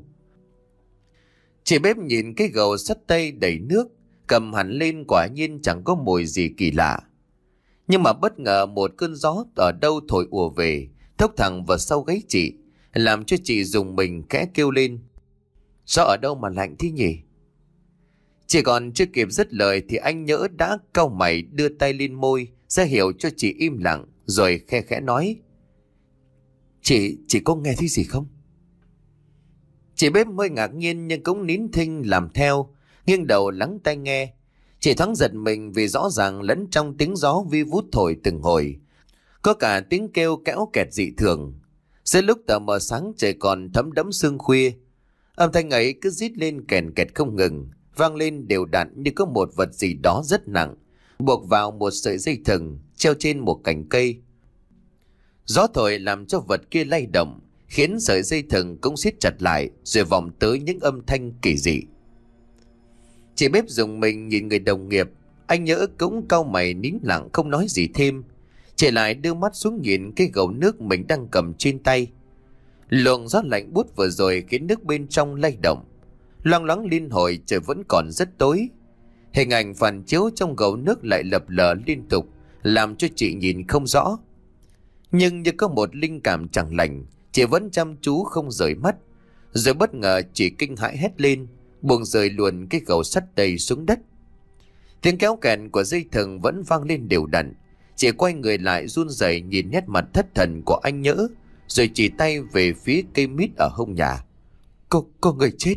Chị bếp nhìn cái gầu sắt tây đầy nước, cầm hẳn lên, quả nhiên chẳng có mùi gì kỳ lạ. Nhưng mà bất ngờ một cơn gió ở đâu thổi ùa về, thốc thẳng vào sau gáy chị, làm cho chị rùng mình khẽ kêu lên: Gió ở đâu mà lạnh thế nhỉ? Chỉ còn chưa kịp dứt lời thì anh Nhỡ đã cau mày đưa tay lên môi ra hiệu cho chị im lặng, rồi khe khẽ nói: Chị, chị có nghe thấy gì không? Chị bếp hơi ngạc nhiên nhưng cũng nín thinh làm theo, nghiêng đầu lắng tai nghe. Chị thoáng giật mình vì rõ ràng lẫn trong tiếng gió vi vút thổi từng hồi, có cả tiếng kêu kéo kẹt dị thường. Giữa lúc tờ mờ sáng trời còn thấm đẫm sương khuya, âm thanh ấy cứ rít lên kèn kẹt không ngừng, vang lên đều đặn như có một vật gì đó rất nặng buộc vào một sợi dây thừng treo trên một cành cây. Gió thổi làm cho vật kia lay động, khiến sợi dây thừng cũng siết chặt lại, rồi vọng tới những âm thanh kỳ dị. Chị bếp dùng mình nhìn người đồng nghiệp. Anh Nhỡ cũng cau mày nín lặng không nói gì thêm. Chị lại đưa mắt xuống nhìn cái gầu nước mình đang cầm trên tay. Luồng gió lạnh buốt vừa rồi khiến nước bên trong lay động. Loang loáng liên hồi trời vẫn còn rất tối. Hình ảnh phản chiếu trong gầu nước lại lập lờ liên tục, làm cho chị nhìn không rõ. Nhưng như có một linh cảm chẳng lành, chị vẫn chăm chú không rời mắt. Rồi bất ngờ chị kinh hãi hét lên, buông rời luôn cái gầu sắt đầy xuống đất. Tiếng kéo kẹt của dây thừng vẫn vang lên đều đặn. Chị quay người lại run rẩy nhìn nét mặt thất thần của anh Nhỡ, rồi chỉ tay về phía cây mít ở hông nhà. Có, có người chết.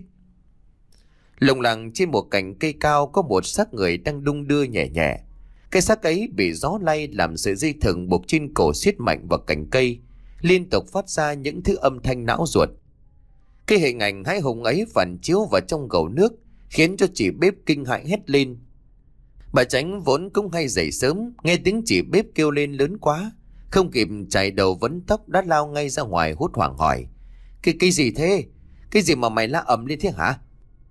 Lồng lẳng trên một cành cây cao có một xác người đang đung đưa nhẹ nhẹ. Cái xác ấy bị gió lay làm sợi dây thừng buộc trên cổ siết mạnh vào cành cây, liên tục phát ra những thứ âm thanh não ruột. Cái hình ảnh hãi hùng ấy phản chiếu vào trong gầu nước, khiến cho chị bếp kinh hãi hét lên. Bà Chánh vốn cũng hay dậy sớm, nghe tiếng chị bếp kêu lên lớn quá, không kịp chải đầu vấn tóc đã lao ngay ra ngoài hốt hoảng hỏi: Cái cái gì thế? Cái gì mà mày la ầm lên thế hả?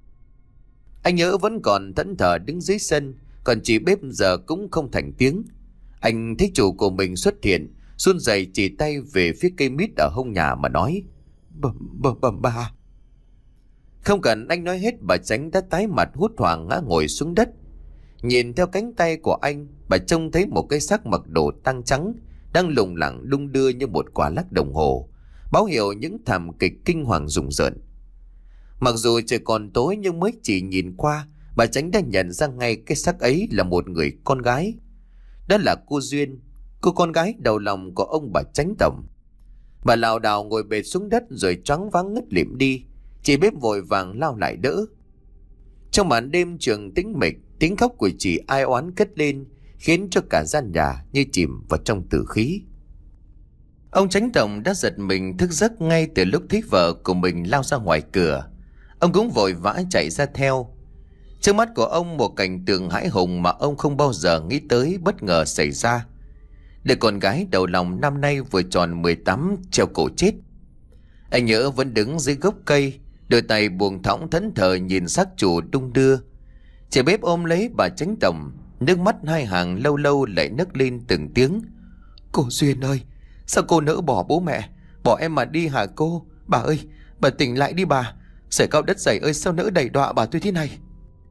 Anh Nhỡ vẫn còn thẫn thờ đứng dưới sân, còn chị bếp giờ cũng không thành tiếng. Anh thấy chủ của mình xuất hiện, run rẩy chỉ tay về phía cây mít ở hông nhà mà nói: Bầm bầm bầm bà. Không cần anh nói hết, bà Chánh đã tái mặt hốt hoảng ngã ngồi xuống đất. Nhìn theo cánh tay của anh, bà trông thấy một cái xác mặc đồ tang trắng đang lủng lẳng đung đưa như một quả lắc đồng hồ, báo hiệu những thảm kịch kinh hoàng rùng rợn. Mặc dù trời còn tối nhưng mới chỉ nhìn qua, bà Chánh đã nhận ra ngay cái xác ấy là một người con gái. Đó là cô Duyên, cô con gái đầu lòng của ông bà Chánh tổng. Bà lảo đảo ngồi bệt xuống đất rồi choáng váng ngất lịm đi. Chị bếp vội vàng lao lại đỡ. Trong màn đêm trường tĩnh mịch, tiếng khóc của chị ai oán cất lên, khiến cho cả gian nhà như chìm vào trong tử khí. Ông Chánh tổng đã giật mình thức giấc ngay từ lúc thấy vợ của mình lao ra ngoài cửa. Ông cũng vội vã chạy ra theo. Trước mắt của ông một cảnh tượng hãi hùng mà ông không bao giờ nghĩ tới bất ngờ xảy ra. Đứa con gái đầu lòng năm nay vừa tròn mười tám treo cổ chết. Anh Nhỡ vẫn đứng dưới gốc cây, đôi tay buông thõng thẫn thờ nhìn xác chủ đung đưa. Chị bếp ôm lấy bà Chánh tổng, nước mắt hai hàng lâu lâu lại nấc lên từng tiếng. Cô Duyên ơi, sao cô nỡ bỏ bố mẹ, bỏ em mà đi hả cô? Bà ơi, bà tỉnh lại đi bà. Trời cao đất dày ơi, sao nỡ đày đọa bà tôi thế này?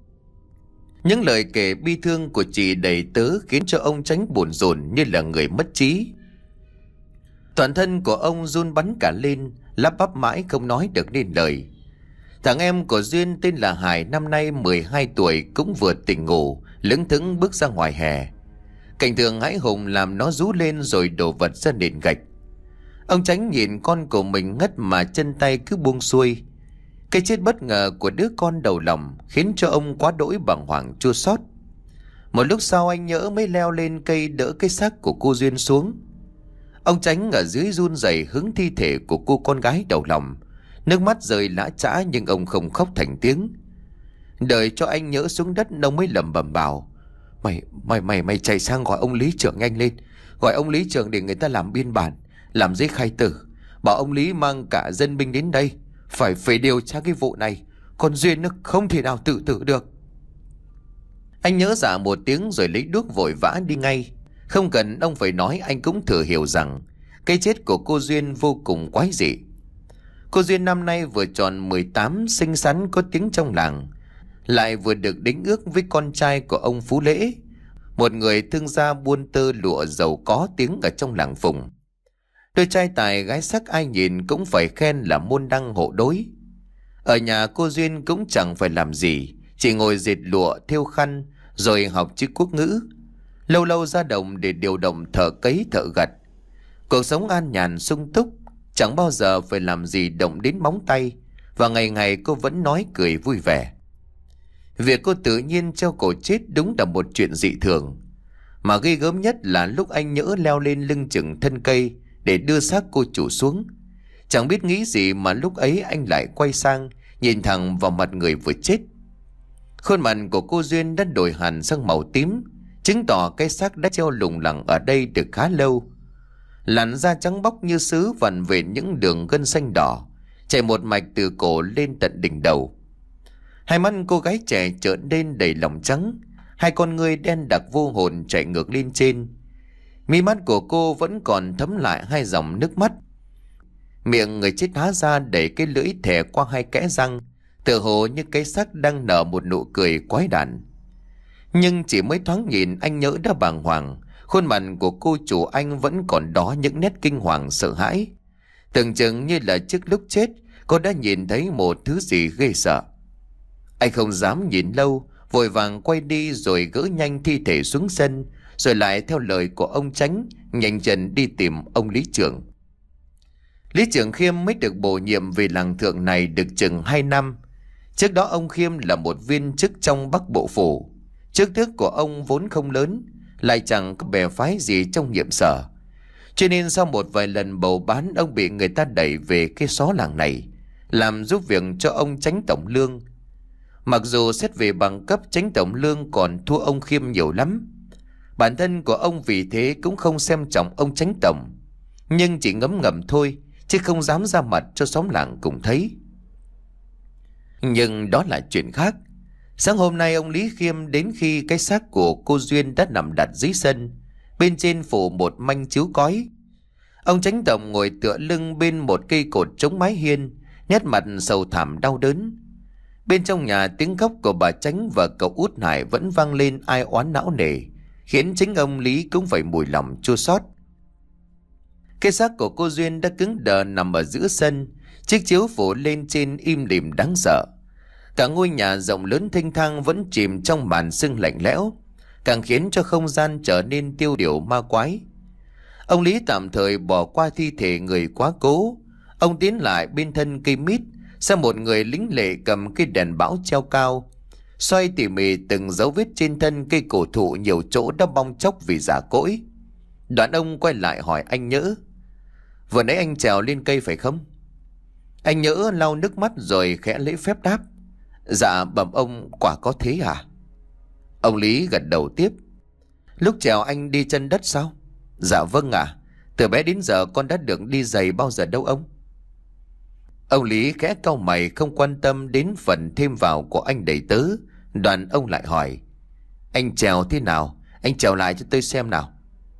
Những lời kể bi thương của chị đầy tớ khiến cho ông Chánh buồn rộn như là người mất trí. Toàn thân của ông run bắn cả lên, lắp bắp mãi không nói được nên lời. Thằng em của Duyên tên là Hải, năm nay mười hai tuổi, cũng vừa tỉnh ngủ, lững thững bước ra ngoài hè. Cảnh tượng hãi hùng làm nó rú lên rồi đổ vật ra nền gạch. Ông Chánh nhìn con của mình ngất mà chân tay cứ buông xuôi. Cái chết bất ngờ của đứa con đầu lòng khiến cho ông quá đỗi bàng hoàng chua xót. Một lúc sau anh Nhỡ mới leo lên cây đỡ cái xác của cô Duyên xuống. Ông Chánh ở dưới run rẩy hướng thi thể của cô con gái đầu lòng. Nước mắt rơi lã chã nhưng ông không khóc thành tiếng. Đợi cho anh Nhỡ xuống đất, ông mới lẩm bẩm bảo: Mày, mày, mày, mày chạy sang gọi ông lý trưởng nhanh lên. Gọi ông lý trưởng để người ta làm biên bản, làm giấy khai tử. Bảo ông lý mang cả dân binh đến đây. Phải phải điều tra cái vụ này. Con Duyên nó không thể nào tự tử được. Anh nhớ dạ một tiếng rồi lấy đuốc vội vã đi ngay. Không cần ông phải nói, anh cũng thừa hiểu rằng cái chết của cô Duyên vô cùng quái dị. Cô Duyên năm nay vừa tròn mười tám, xinh xắn có tiếng trong làng, lại vừa được đính ước với con trai của ông Phú Lễ, một người thương gia buôn tơ lụa giàu có tiếng ở trong làng Phùng. Đôi trai tài gái sắc ai nhìn cũng phải khen là môn đăng hộ đối. Ở nhà cô Duyên cũng chẳng phải làm gì, chỉ ngồi dệt lụa thêu khăn rồi học chữ quốc ngữ, lâu lâu ra đồng để điều động thợ cấy thợ gặt. Cuộc sống an nhàn sung túc, chẳng bao giờ phải làm gì động đến móng tay, và ngày ngày cô vẫn nói cười vui vẻ. Việc cô tự nhiên treo cổ chết đúng là một chuyện dị thường, mà ghê gớm nhất là lúc anh Nhỡ leo lên lưng chừng thân cây để đưa xác cô chủ xuống. Chẳng biết nghĩ gì mà lúc ấy anh lại quay sang nhìn thẳng vào mặt người vừa chết. Khuôn mặt của cô Duyên đã đổi hẳn sang màu tím, chứng tỏ cái xác đã treo lủng lẳng ở đây được khá lâu. Làn da trắng bóc như sứ vằn vện những đường gân xanh đỏ, chảy một mạch từ cổ lên tận đỉnh đầu. Hai mắt cô gái trẻ trợn lên đầy lòng trắng, hai con ngươi đen đặc vô hồn chạy ngược lên trên. Mi mắt của cô vẫn còn thấm lại hai dòng nước mắt. Miệng người chết há ra đẩy cái lưỡi thè qua hai kẽ răng, tựa hồ như cái xác đang nở một nụ cười quái đản. Nhưng chỉ mới thoáng nhìn, anh Nhỡ đã bàng hoàng. Khuôn mặt của cô chủ anh vẫn còn đó những nét kinh hoàng sợ hãi, tưởng chừng như là trước lúc chết cô đã nhìn thấy một thứ gì ghê sợ. Anh không dám nhìn lâu, vội vàng quay đi rồi gỡ nhanh thi thể xuống sân, rồi lại theo lời của ông Chánh nhanh chân đi tìm ông Lý Trưởng. Lý Trưởng Khiêm mới được bổ nhiệm về làng Thượng này được chừng hai năm. Trước đó ông Khiêm là một viên chức trong Bắc Bộ Phủ. Chức tước của ông vốn không lớn, lại chẳng có bè phái gì trong nhiệm sở, cho nên sau một vài lần bầu bán, ông bị người ta đẩy về cái xó làng này làm giúp việc cho ông Chánh Tổng Lương. Mặc dù xét về bằng cấp, Chánh Tổng Lương còn thua ông Khiêm nhiều lắm. Bản thân của ông vì thế cũng không xem trọng ông Chánh Tổng, nhưng chỉ ngấm ngầm thôi, chứ không dám ra mặt cho xóm làng cùng thấy. Nhưng đó là chuyện khác. Sáng hôm nay ông Lý Khiêm đến khi cái xác của cô Duyên đã nằm đặt dưới sân, bên trên phủ một manh chiếu cói. Ông Chánh Tổng ngồi tựa lưng bên một cây cột chống mái hiên, nét mặt sầu thảm đau đớn. Bên trong nhà, tiếng khóc của bà Chánh và cậu út Hải vẫn vang lên ai oán não nề, khiến chính ông Lý cũng phải mùi lòng chua xót. Cái xác của cô Duyên đã cứng đờ nằm ở giữa sân, chiếc chiếu phủ lên trên im lìm đáng sợ. Cả ngôi nhà rộng lớn thênh thang vẫn chìm trong màn sương lạnh lẽo, càng khiến cho không gian trở nên tiêu điều ma quái. Ông Lý tạm thời bỏ qua thi thể người quá cố. Ông tiến lại bên thân cây mít, xem một người lính lệ cầm cây đèn bão treo cao, xoay tỉ mỉ từng dấu vết trên thân cây cổ thụ nhiều chỗ đã bong chóc vì già cỗi. Đoạn ông quay lại hỏi anh Nhỡ: "Vừa nãy anh trèo lên cây phải không?" Anh Nhỡ lau nước mắt rồi khẽ lễ phép đáp: "Dạ bẩm ông, quả có thế à?" Ông Lý gật đầu tiếp: "Lúc trèo anh đi chân đất sao?" "Dạ vâng ạ, à. Từ bé đến giờ con đã được đi giày bao giờ đâu ông." Ông Lý khẽ cau mày, không quan tâm đến phần thêm vào của anh đầy tớ. Đoạn ông lại hỏi: "Anh trèo thế nào? Anh trèo lại cho tôi xem nào."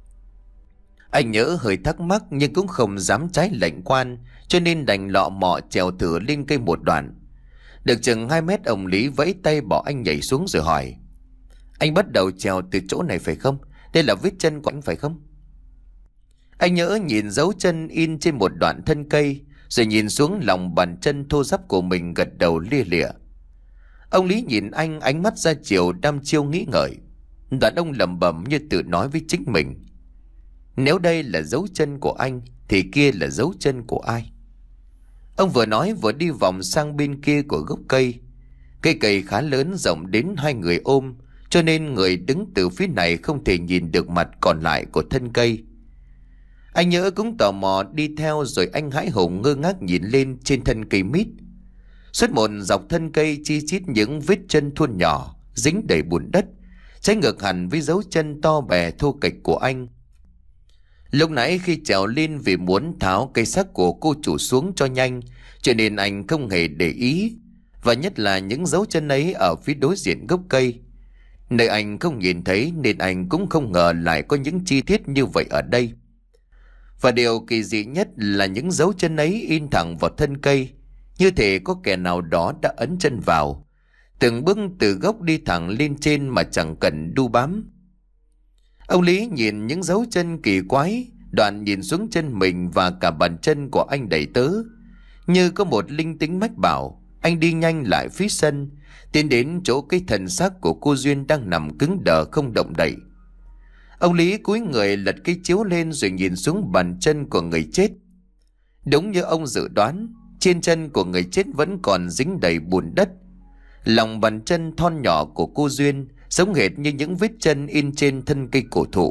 Anh Nhỡ hơi thắc mắc nhưng cũng không dám trái lệnh quan, cho nên đành lọ mọ trèo thử lên cây một đoạn. Được chừng hai mét, ông Lý vẫy tay bỏ anh nhảy xuống rồi hỏi: "Anh bắt đầu trèo từ chỗ này phải không? Đây là vết chân của anh phải không?" Anh Nhỡ nhìn dấu chân in trên một đoạn thân cây, rồi nhìn xuống lòng bàn chân thô ráp của mình, gật đầu lia lịa. Ông Lý nhìn anh, ánh mắt ra chiều đăm chiêu nghĩ ngợi. Đoạn ông lẩm bẩm như tự nói với chính mình: "Nếu đây là dấu chân của anh thì kia là dấu chân của ai?" Ông vừa nói vừa đi vòng sang bên kia của gốc cây. Cây cầy khá lớn, rộng đến hai người ôm, cho nên người đứng từ phía này không thể nhìn được mặt còn lại của thân cây. Anh Nhỡ cũng tò mò đi theo, rồi anh hãi hùng ngơ ngác nhìn lên trên thân cây mít. Suốt một dọc thân cây chi chít những vết chân thuôn nhỏ dính đầy bùn đất, trái ngược hẳn với dấu chân to bè thô kệch của anh. Lúc nãy khi trèo lên vì muốn tháo cây xác của cô chủ xuống cho nhanh, cho nên anh không hề để ý, và nhất là những dấu chân ấy ở phía đối diện gốc cây. Nơi anh không nhìn thấy nên anh cũng không ngờ lại có những chi tiết như vậy ở đây. Và điều kỳ dị nhất là những dấu chân ấy in thẳng vào thân cây, như thể có kẻ nào đó đã ấn chân vào, từng bước từ gốc đi thẳng lên trên mà chẳng cần đu bám. Ông Lý nhìn những dấu chân kỳ quái, đoạn nhìn xuống chân mình và cả bàn chân của anh đầy tớ. Như có một linh tính mách bảo, anh đi nhanh lại phía sân, tiến đến chỗ cái thần xác của cô Duyên đang nằm cứng đờ không động đậy. Ông Lý cúi người lật cái chiếu lên rồi nhìn xuống bàn chân của người chết. Đúng như ông dự đoán, trên chân của người chết vẫn còn dính đầy bùn đất. Lòng bàn chân thon nhỏ của cô Duyên giống hệt như những vết chân in trên thân cây cổ thụ.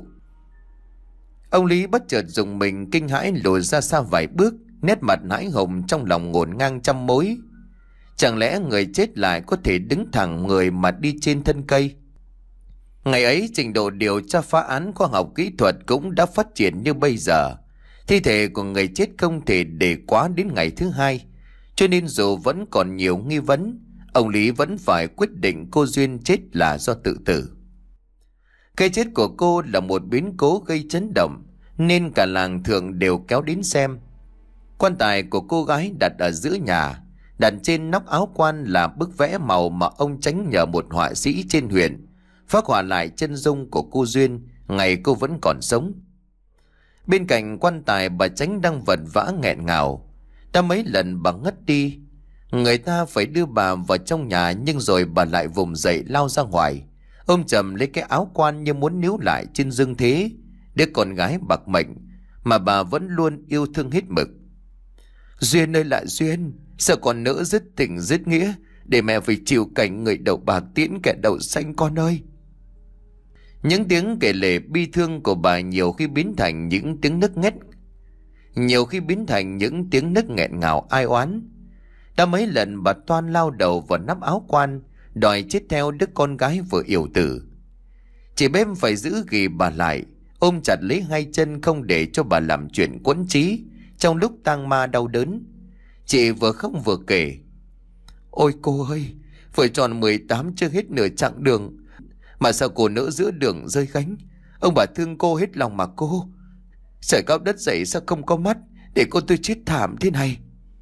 Ông Lý bất chợt dùng mình kinh hãi lùi ra xa vài bước, nét mặt hãi hùng trong lòng ngổn ngang trăm mối. Chẳng lẽ người chết lại có thể đứng thẳng người mà đi trên thân cây? Ngày ấy trình độ điều tra phá án khoa học kỹ thuật cũng đã phát triển như bây giờ. Thi thể của người chết không thể để quá đến ngày thứ hai, cho nên dù vẫn còn nhiều nghi vấn, ông Lý vẫn phải quyết định cô Duyên chết là do tự tử. Cái chết của cô là một biến cố gây chấn động, nên cả làng thường đều kéo đến xem. Quan tài của cô gái đặt ở giữa nhà, đặt trên nóc áo quan là bức vẽ màu mà ông Chánh nhờ một họa sĩ trên huyện phác họa lại chân dung của cô Duyên ngày cô vẫn còn sống. Bên cạnh quan tài, bà Chánh đang vật vã nghẹn ngào. Đã mấy lần bà ngất đi, người ta phải đưa bà vào trong nhà, nhưng rồi bà lại vùng dậy lao ra ngoài, ôm chầm lấy cái áo quan như muốn níu lại trên dương thế đứa con gái bạc mệnh mà bà vẫn luôn yêu thương hết mực. Duyên ơi là Duyên, sao con nỡ dứt tình dứt nghĩa để mẹ phải chịu cảnh người đầu bạc tiễn kẻ đầu xanh con ơi. Những tiếng kể lể bi thương của bà nhiều khi biến thành những tiếng nức nghét, nhiều khi biến thành những tiếng nức nghẹn ngào ai oán. Đã mấy lần bà toan lao đầu vào nắp áo quan, đòi chết theo đứa con gái vừa yểu tử. Chị Bêm phải giữ ghì bà lại, ôm chặt lấy hai chân không để cho bà làm chuyện quẫn trí trong lúc tang ma đau đớn. Chị vừa khóc vừa kể: Ôi cô ơi, vừa tròn mười tám chưa hết nửa chặng đường mà sao cô nỡ giữa đường rơi gánh. Ông bà thương cô hết lòng mà cô. Trời cao đất dậy sao không có mắt để cô tôi chết thảm thế này.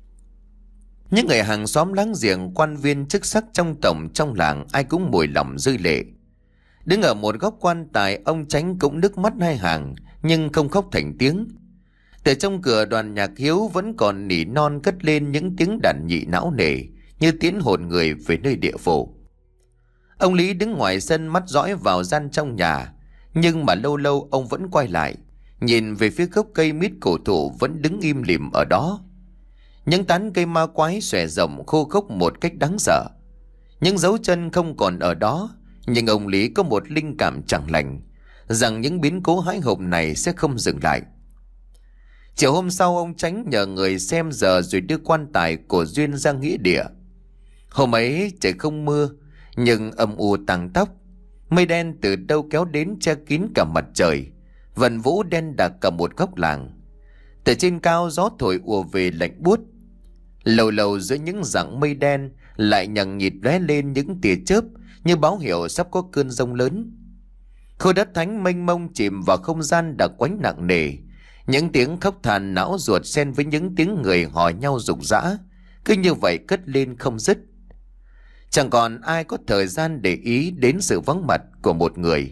Những người hàng xóm láng giềng, quan viên chức sắc trong tổng trong làng ai cũng mùi lòng rơi lệ. Đứng ở một góc quan tài, ông Chánh cũng nước mắt hai hàng nhưng không khóc thành tiếng. Từ trong cửa đoàn nhạc hiếu vẫn còn nỉ non cất lên những tiếng đàn nhị não nề như tiến hồn người về nơi địa phủ. Ông Lý đứng ngoài sân mắt dõi vào gian trong nhà, nhưng mà lâu lâu ông vẫn quay lại, nhìn về phía gốc cây mít cổ thụ vẫn đứng im lìm ở đó. Những tán cây ma quái xòe rộng khô khốc một cách đáng sợ. Những dấu chân không còn ở đó, nhưng ông Lý có một linh cảm chẳng lành rằng những biến cố hãi hùng này sẽ không dừng lại. Chiều hôm sau, ông Chánh nhờ người xem giờ rồi đưa quan tài của Duyên ra nghĩa địa. Hôm ấy trời không mưa, nhưng âm u tàng tóc. Mây đen từ đâu kéo đến che kín cả mặt trời, vần vũ đen đặc cả một góc làng. Từ trên cao gió thổi ùa về lạnh buốt. Lầu lầu giữa những dặng mây đen lại nhằng nhịt lóe lên những tia chớp như báo hiệu sắp có cơn giông lớn. Khu đất thánh mênh mông chìm vào không gian đặc quánh nặng nề. Những tiếng khóc than não ruột xen với những tiếng người hò nhau rục rã cứ như vậy cất lên không dứt. Chẳng còn ai có thời gian để ý đến sự vắng mặt của một người.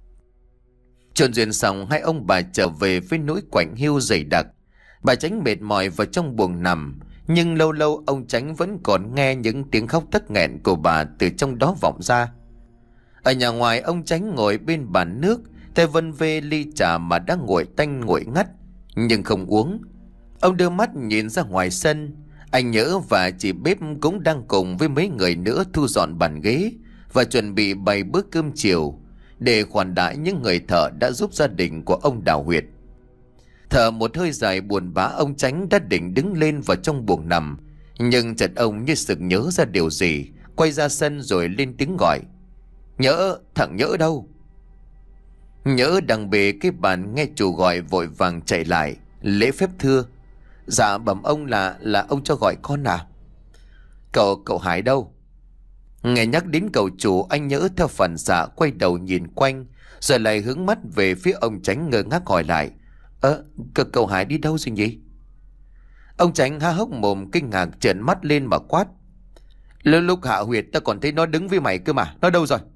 Chôn duyên xong, hai ông bà trở về với nỗi quạnh hiu dày đặc. Bà Chánh mệt mỏi vào trong buồng nằm, nhưng lâu lâu ông Chánh vẫn còn nghe những tiếng khóc tắc nghẹn của bà từ trong đó vọng ra. Ở nhà ngoài, ông Chánh ngồi bên bàn nước, tay vân vê ly trà mà đang nguội tanh nguội ngắt nhưng không uống. Ông đưa mắt nhìn ra ngoài sân. Anh Nhỡ và chị Bếp cũng đang cùng với mấy người nữa thu dọn bàn ghế và chuẩn bị bày bữa cơm chiều để khoản đãi những người thợ đã giúp gia đình của ông đào huyệt. Thở một hơi dài buồn bã, ông Chánh đã định đứng lên vào trong buồng nằm, nhưng chợt ông như sực nhớ ra điều gì, quay ra sân rồi lên tiếng gọi: Nhỡ, thằng Nhỡ đâu? Nhỡ đang bề cái bàn nghe chủ gọi vội vàng chạy lại, lễ phép thưa: Dạ bẩm ông là là ông cho gọi con à? Cậu cậu Hải đâu? Nghe nhắc đến cậu chủ, anh Nhớ theo phản xạ quay đầu nhìn quanh, rồi lại hướng mắt về phía ông Chánh ngơ ngác hỏi lại. Ơ, c- cậu Hải đi đâu rồi nhỉ? Ông Chánh há hốc mồm kinh ngạc trợn mắt lên mà quát. Lúc lúc hạ huyệt ta còn thấy nó đứng với mày cơ mà, nó đâu rồi?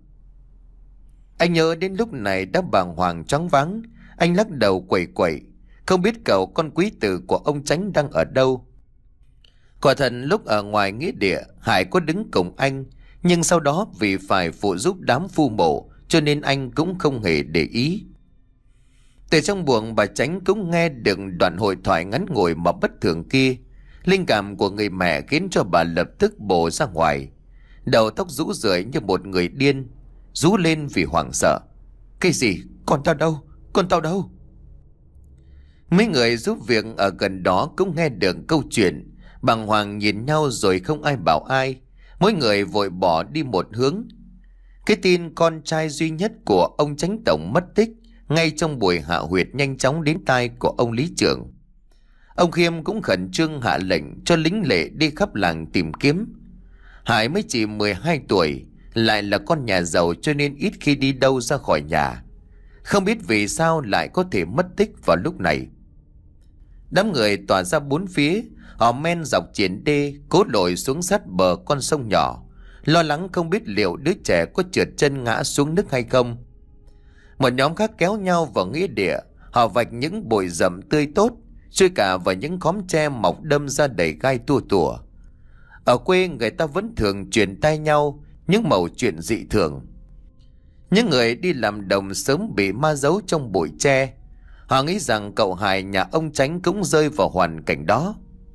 Anh Nhớ đến lúc này đã bàng hoàng choáng váng, anh lắc đầu quẩy quẩy, không biết cậu con quý tử của ông Chánh đang ở đâu. Quả thật lúc ở ngoài nghĩa địa, Hải có đứng cùng anh, nhưng sau đó vì phải phụ giúp đám phu mộ cho nên anh cũng không hề để ý. Từ trong buồng, bà Chánh cũng nghe được đoạn hội thoại ngắn ngủi mà bất thường kia. Linh cảm của người mẹ khiến cho bà lập tức bổ ra ngoài, đầu tóc rũ rượi như một người điên, rú lên vì hoảng sợ. Cái gì? Con tao đâu? Con tao đâu? Mấy người giúp việc ở gần đó cũng nghe được câu chuyện, bàng hoàng nhìn nhau rồi không ai bảo ai, mỗi người vội bỏ đi một hướng. Cái tin con trai duy nhất của ông Chánh tổng mất tích ngay trong buổi hạ huyệt nhanh chóng đến tai của ông lý trưởng. Ông Khiêm cũng khẩn trương hạ lệnh cho lính lệ đi khắp làng tìm kiếm. Hải mới chỉ mười hai tuổi, lại là con nhà giàu cho nên ít khi đi đâu ra khỏi nhà. Không biết vì sao lại có thể mất tích vào lúc này. Đám người tỏa ra bốn phía, họ men dọc triển đê, cố lội xuống sát bờ con sông nhỏ, lo lắng không biết liệu đứa trẻ có trượt chân ngã xuống nước hay không. Một nhóm khác kéo nhau vào nghĩa địa, họ vạch những bụi rậm tươi tốt, chui cả vào những khóm tre mọc đâm ra đầy gai tua tủa. Ở quê người ta vẫn thường truyền tai nhau những mẩu chuyện dị thường. Những người đi làm đồng sớm bị ma giấu trong bụi tre. Họ nghĩ rằng cậu Hải nhà ông Chánh cũng rơi vào hoàn cảnh đó.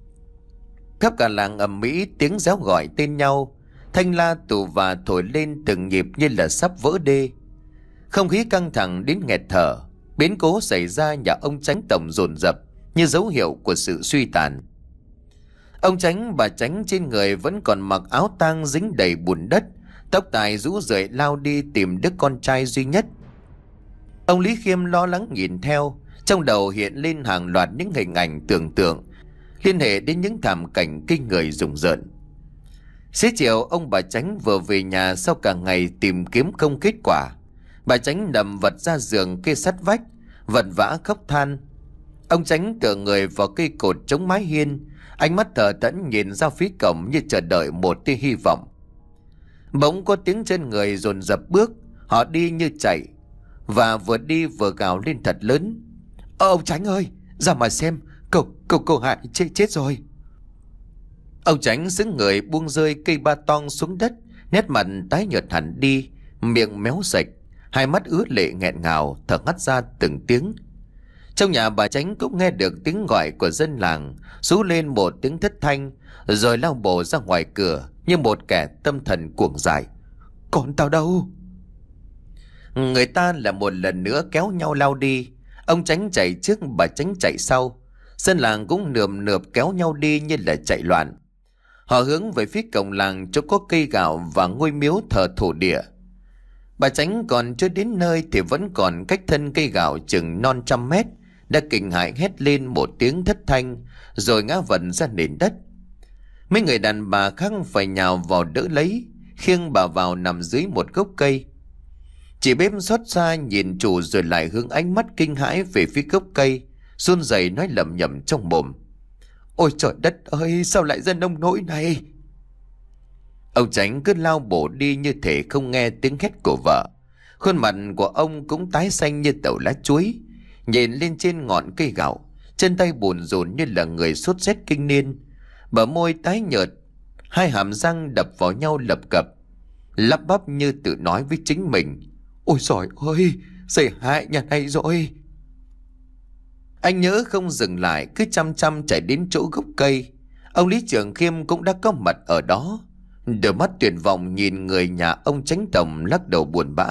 Khắp cả làng ầm ĩ tiếng réo gọi tên nhau, thanh la tù và thổi lên từng nhịp như là sắp vỡ đê. Không khí căng thẳng đến nghẹt thở. Biến cố xảy ra nhà ông Chánh tổng dồn dập như dấu hiệu của sự suy tàn. Ông Chánh bà Chánh trên người vẫn còn mặc áo tang dính đầy bùn đất, tóc tai rũ rượi lao đi tìm đứa con trai duy nhất. Ông Lý Khiêm lo lắng nhìn theo, trong đầu hiện lên hàng loạt những hình ảnh tưởng tượng liên hệ đến những thảm cảnh kinh người rùng rợn. Xế chiều, ông bà Chánh vừa về nhà sau cả ngày tìm kiếm không kết quả. Bà Chánh nằm vật ra giường kê sát vách, vật vã khóc than. Ông Chánh tựa người vào cây cột chống mái hiên, ánh mắt thờ thẫn nhìn ra phía cổng như chờ đợi một tia hy vọng. Bỗng có tiếng chân người dồn dập bước, họ đi như chạy, và vừa đi vừa gào lên thật lớn. Ông Chánh ơi, ra mà xem, cậu cậu cậu Hải chết chết rồi. Ông Chánh xứng người buông rơi cây ba tong xuống đất, nét mặt tái nhợt hẳn đi, miệng méo sạch, hai mắt ứa lệ nghẹn ngào, thở hắt ra từng tiếng. Trong nhà bà Chánh cũng nghe được tiếng gọi của dân làng, rú lên một tiếng thất thanh, rồi lao bổ ra ngoài cửa như một kẻ tâm thần cuồng dại. Con tao đâu? Người ta là một lần nữa kéo nhau lao đi. Ông Chánh chạy trước, bà Chánh chạy sau. Dân làng cũng nườm nượp kéo nhau đi như là chạy loạn. Họ hướng về phía cổng làng chỗ có cây gạo và ngôi miếu thờ thổ địa. Bà Chánh còn chưa đến nơi thì vẫn còn cách thân cây gạo chừng non trăm mét, đã kinh hãi hét lên một tiếng thất thanh, rồi ngã vật ra nền đất. Mấy người đàn bà khác phải nhào vào đỡ lấy, khiêng bà vào nằm dưới một gốc cây. Chị bếp xót xa nhìn chủ rồi lại hướng ánh mắt kinh hãi về phía gốc cây, run rẩy nói lẩm nhẩm trong mồm. Ôi trời đất ơi, sao lại ra nông nỗi này? Ông Chánh cứ lao bổ đi như thể không nghe tiếng hét của vợ. Khuôn mặt của ông cũng tái xanh như tàu lá chuối, nhìn lên trên ngọn cây gạo, chân tay bùn rùn như là người sốt rét kinh niên. Bờ môi tái nhợt, hai hàm răng đập vào nhau lập cập, lắp bắp như tự nói với chính mình. Ôi trời ơi, xảy hại nhà này rồi. Anh Nhớ không dừng lại, cứ chăm chăm chạy đến chỗ gốc cây. Ông Lý Trường Khiêm cũng đã có mặt ở đó, đôi mắt tuyệt vọng nhìn người nhà ông Chánh tổng lắc đầu buồn bã.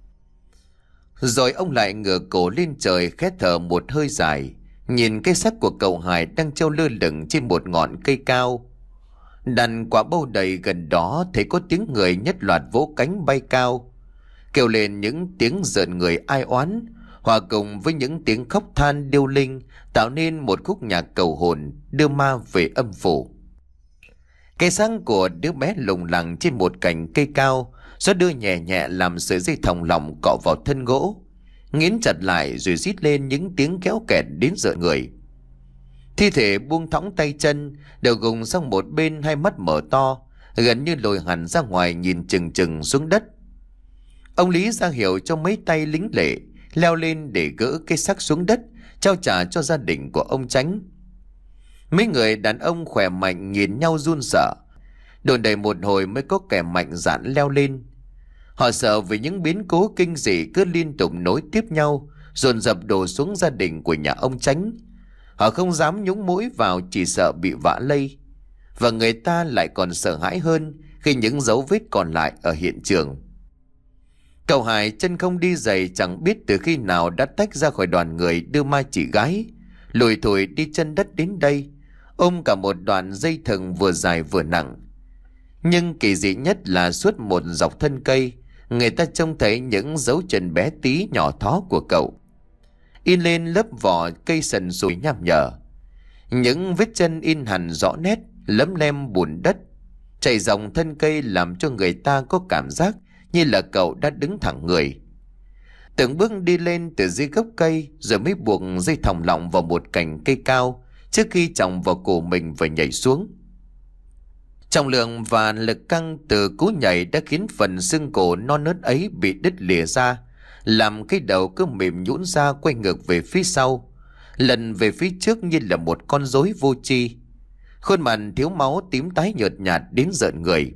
Rồi ông lại ngửa cổ lên trời khẽ thở một hơi dài, nhìn cái xác của cậu Hải đang treo lơ lửng trên một ngọn cây cao. Đàn quả bâu đầy gần đó thấy có tiếng người nhất loạt vỗ cánh bay cao, kêu lên những tiếng rợn người ai oán, hòa cùng với những tiếng khóc than điêu linh, tạo nên một khúc nhạc cầu hồn đưa ma về âm phủ. Cái sáng của đứa bé lủng lẳng trên một cành cây cao, gió đưa nhẹ nhẹ làm sợi dây thòng lọng cọ vào thân gỗ, nghiến chặt lại rồi rít lên những tiếng kéo kẹt đến rợn người. Thi thể buông thõng tay chân, đầu gục sang một bên, hai mắt mở to, gần như lồi hẳn ra ngoài nhìn chừng chừng xuống đất. Ông Lý ra hiệu cho mấy tay lính lệ leo lên để gỡ cái xác xuống đất, trao trả cho gia đình của ông Chánh. Mấy người đàn ông khỏe mạnh nhìn nhau run sợ, đồn đầy một hồi mới có kẻ mạnh dạn leo lên. Họ sợ vì những biến cố kinh dị cứ liên tục nối tiếp nhau, dồn dập đổ xuống gia đình của nhà ông Chánh. Họ không dám nhúng mũi vào, chỉ sợ bị vạ lây. Và người ta lại còn sợ hãi hơn khi những dấu vết còn lại ở hiện trường. Cậu Hải chân không đi giày, chẳng biết từ khi nào đã tách ra khỏi đoàn người đưa ma chị gái, lủi thủi đi chân đất đến đây, ôm cả một đoạn dây thừng vừa dài vừa nặng. Nhưng kỳ dị nhất là suốt một dọc thân cây, người ta trông thấy những dấu chân bé tí nhỏ thó của cậu, in lên lớp vỏ cây sần sùi nham nhở. Những vết chân in hẳn rõ nét, lấm lem bùn đất chảy dòng thân cây, làm cho người ta có cảm giác như là cậu đã đứng thẳng người. Từng bước đi lên từ dưới gốc cây, rồi mới buộc dây thòng lọng vào một cành cây cao trước khi chồng vào cổ mình và nhảy xuống. Trọng lượng và lực căng từ cú nhảy đã khiến phần xương cổ non nớt ấy bị đứt lìa ra, làm cái đầu cứ mềm nhũn ra, quay ngược về phía sau, lần về phía trước như là một con rối vô tri. Khuôn mặt thiếu máu tím tái nhợt nhạt đến rợn người.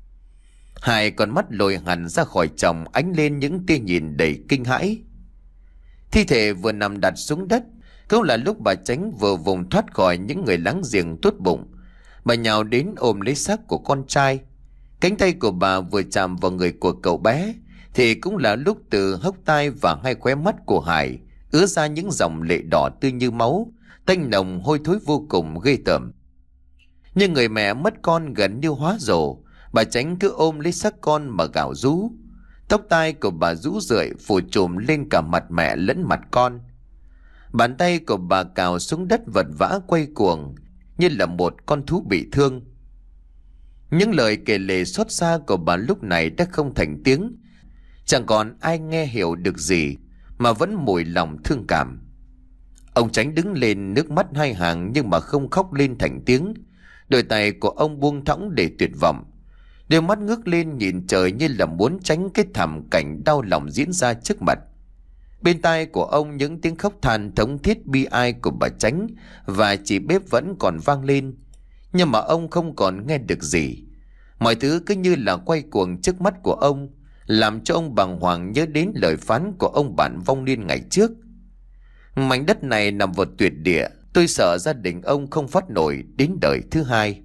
Hai con mắt lồi hẳn ra khỏi chồng, ánh lên những tia nhìn đầy kinh hãi. Thi thể vừa nằm đặt xuống đất cũng là lúc bà Chánh vừa vùng thoát khỏi những người láng giềng tốt bụng. Bà nhào đến ôm lấy xác của con trai. Cánh tay của bà vừa chạm vào người của cậu bé thì cũng là lúc từ hốc tai và hai khóe mắt của Hải ứa ra những dòng lệ đỏ tươi như máu, tanh nồng hôi thối vô cùng ghê tởm. Nhưng người mẹ mất con gần như hóa rồ, bà Chánh cứ ôm lấy xác con mà gào rú. Tóc tai của bà rũ rượi phủ trùm lên cả mặt mẹ lẫn mặt con. Bàn tay của bà cào xuống đất vật vã quay cuồng như là một con thú bị thương. Những lời kể lể xót xa của bà lúc này đã không thành tiếng, chẳng còn ai nghe hiểu được gì, mà vẫn mùi lòng thương cảm. Ông Chánh đứng lên, nước mắt hai hàng nhưng mà không khóc lên thành tiếng. Đôi tay của ông buông thõng để tuyệt vọng, đôi mắt ngước lên nhìn trời như là muốn tránh cái thảm cảnh đau lòng diễn ra trước mặt. Bên tai của ông những tiếng khóc than thống thiết bi ai của bà Chánh và chị bếp vẫn còn vang lên, nhưng mà ông không còn nghe được gì. Mọi thứ cứ như là quay cuồng trước mắt của ông, làm cho ông bàng hoàng nhớ đến lời phán của ông bạn vong niên ngày trước. Mảnh đất này nằm vào tuyệt địa, tôi sợ gia đình ông không phát nổi đến đời thứ hai.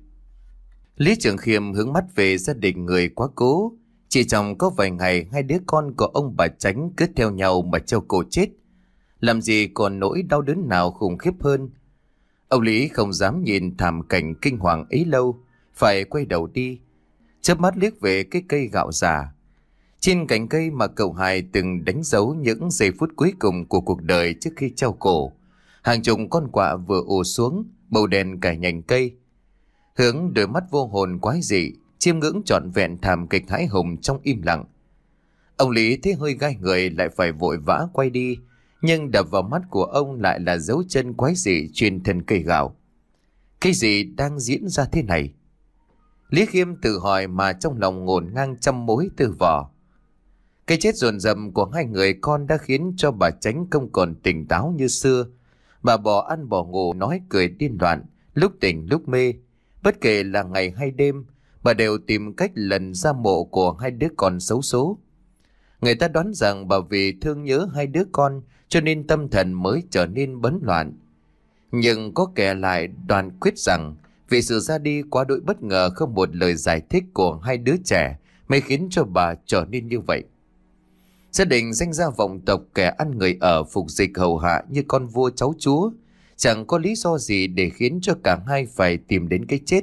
Lý Trường Khiêm hướng mắt về gia đình người quá cố. Chỉ trong có vài ngày, hai đứa con của ông bà Chánh cứ theo nhau mà treo cổ chết. Làm gì còn nỗi đau đớn nào khủng khiếp hơn. Ông Lý không dám nhìn thảm cảnh kinh hoàng ấy lâu, phải quay đầu đi, chớp mắt liếc về cái cây gạo già. Trên cành cây mà cậu Hải từng đánh dấu những giây phút cuối cùng của cuộc đời trước khi treo cổ, hàng chục con quạ vừa ùa xuống, bầu đèn cả nhành cây. Hướng đôi mắt vô hồn quái dị chiêm ngưỡng trọn vẹn thảm kịch hãi hùng trong im lặng. Ông Lý thấy hơi gai người, lại phải vội vã quay đi, nhưng đập vào mắt của ông lại là dấu chân quái dị trên thân cây gạo. Cái gì đang diễn ra thế này? Lý Khiêm tự hỏi mà trong lòng ngổn ngang trăm mối tư vò. Cái chết dồn dập của hai người con đã khiến cho bà Chánh không còn tỉnh táo như xưa. Bà bỏ ăn bỏ ngủ, nói cười điên loạn, lúc tỉnh lúc mê. Bất kể là ngày hay đêm, bà đều tìm cách lần ra mộ của hai đứa con xấu số. Người ta đoán rằng bà vì thương nhớ hai đứa con cho nên tâm thần mới trở nên bấn loạn. Nhưng có kẻ lại đoán quyết rằng vì sự ra đi quá đỗi bất ngờ, không một lời giải thích của hai đứa trẻ mới khiến cho bà trở nên như vậy. Gia đình danh gia vọng tộc, kẻ ăn người ở, phục dịch hầu hạ như con vua cháu chúa, chẳng có lý do gì để khiến cho cả hai phải tìm đến cái chết.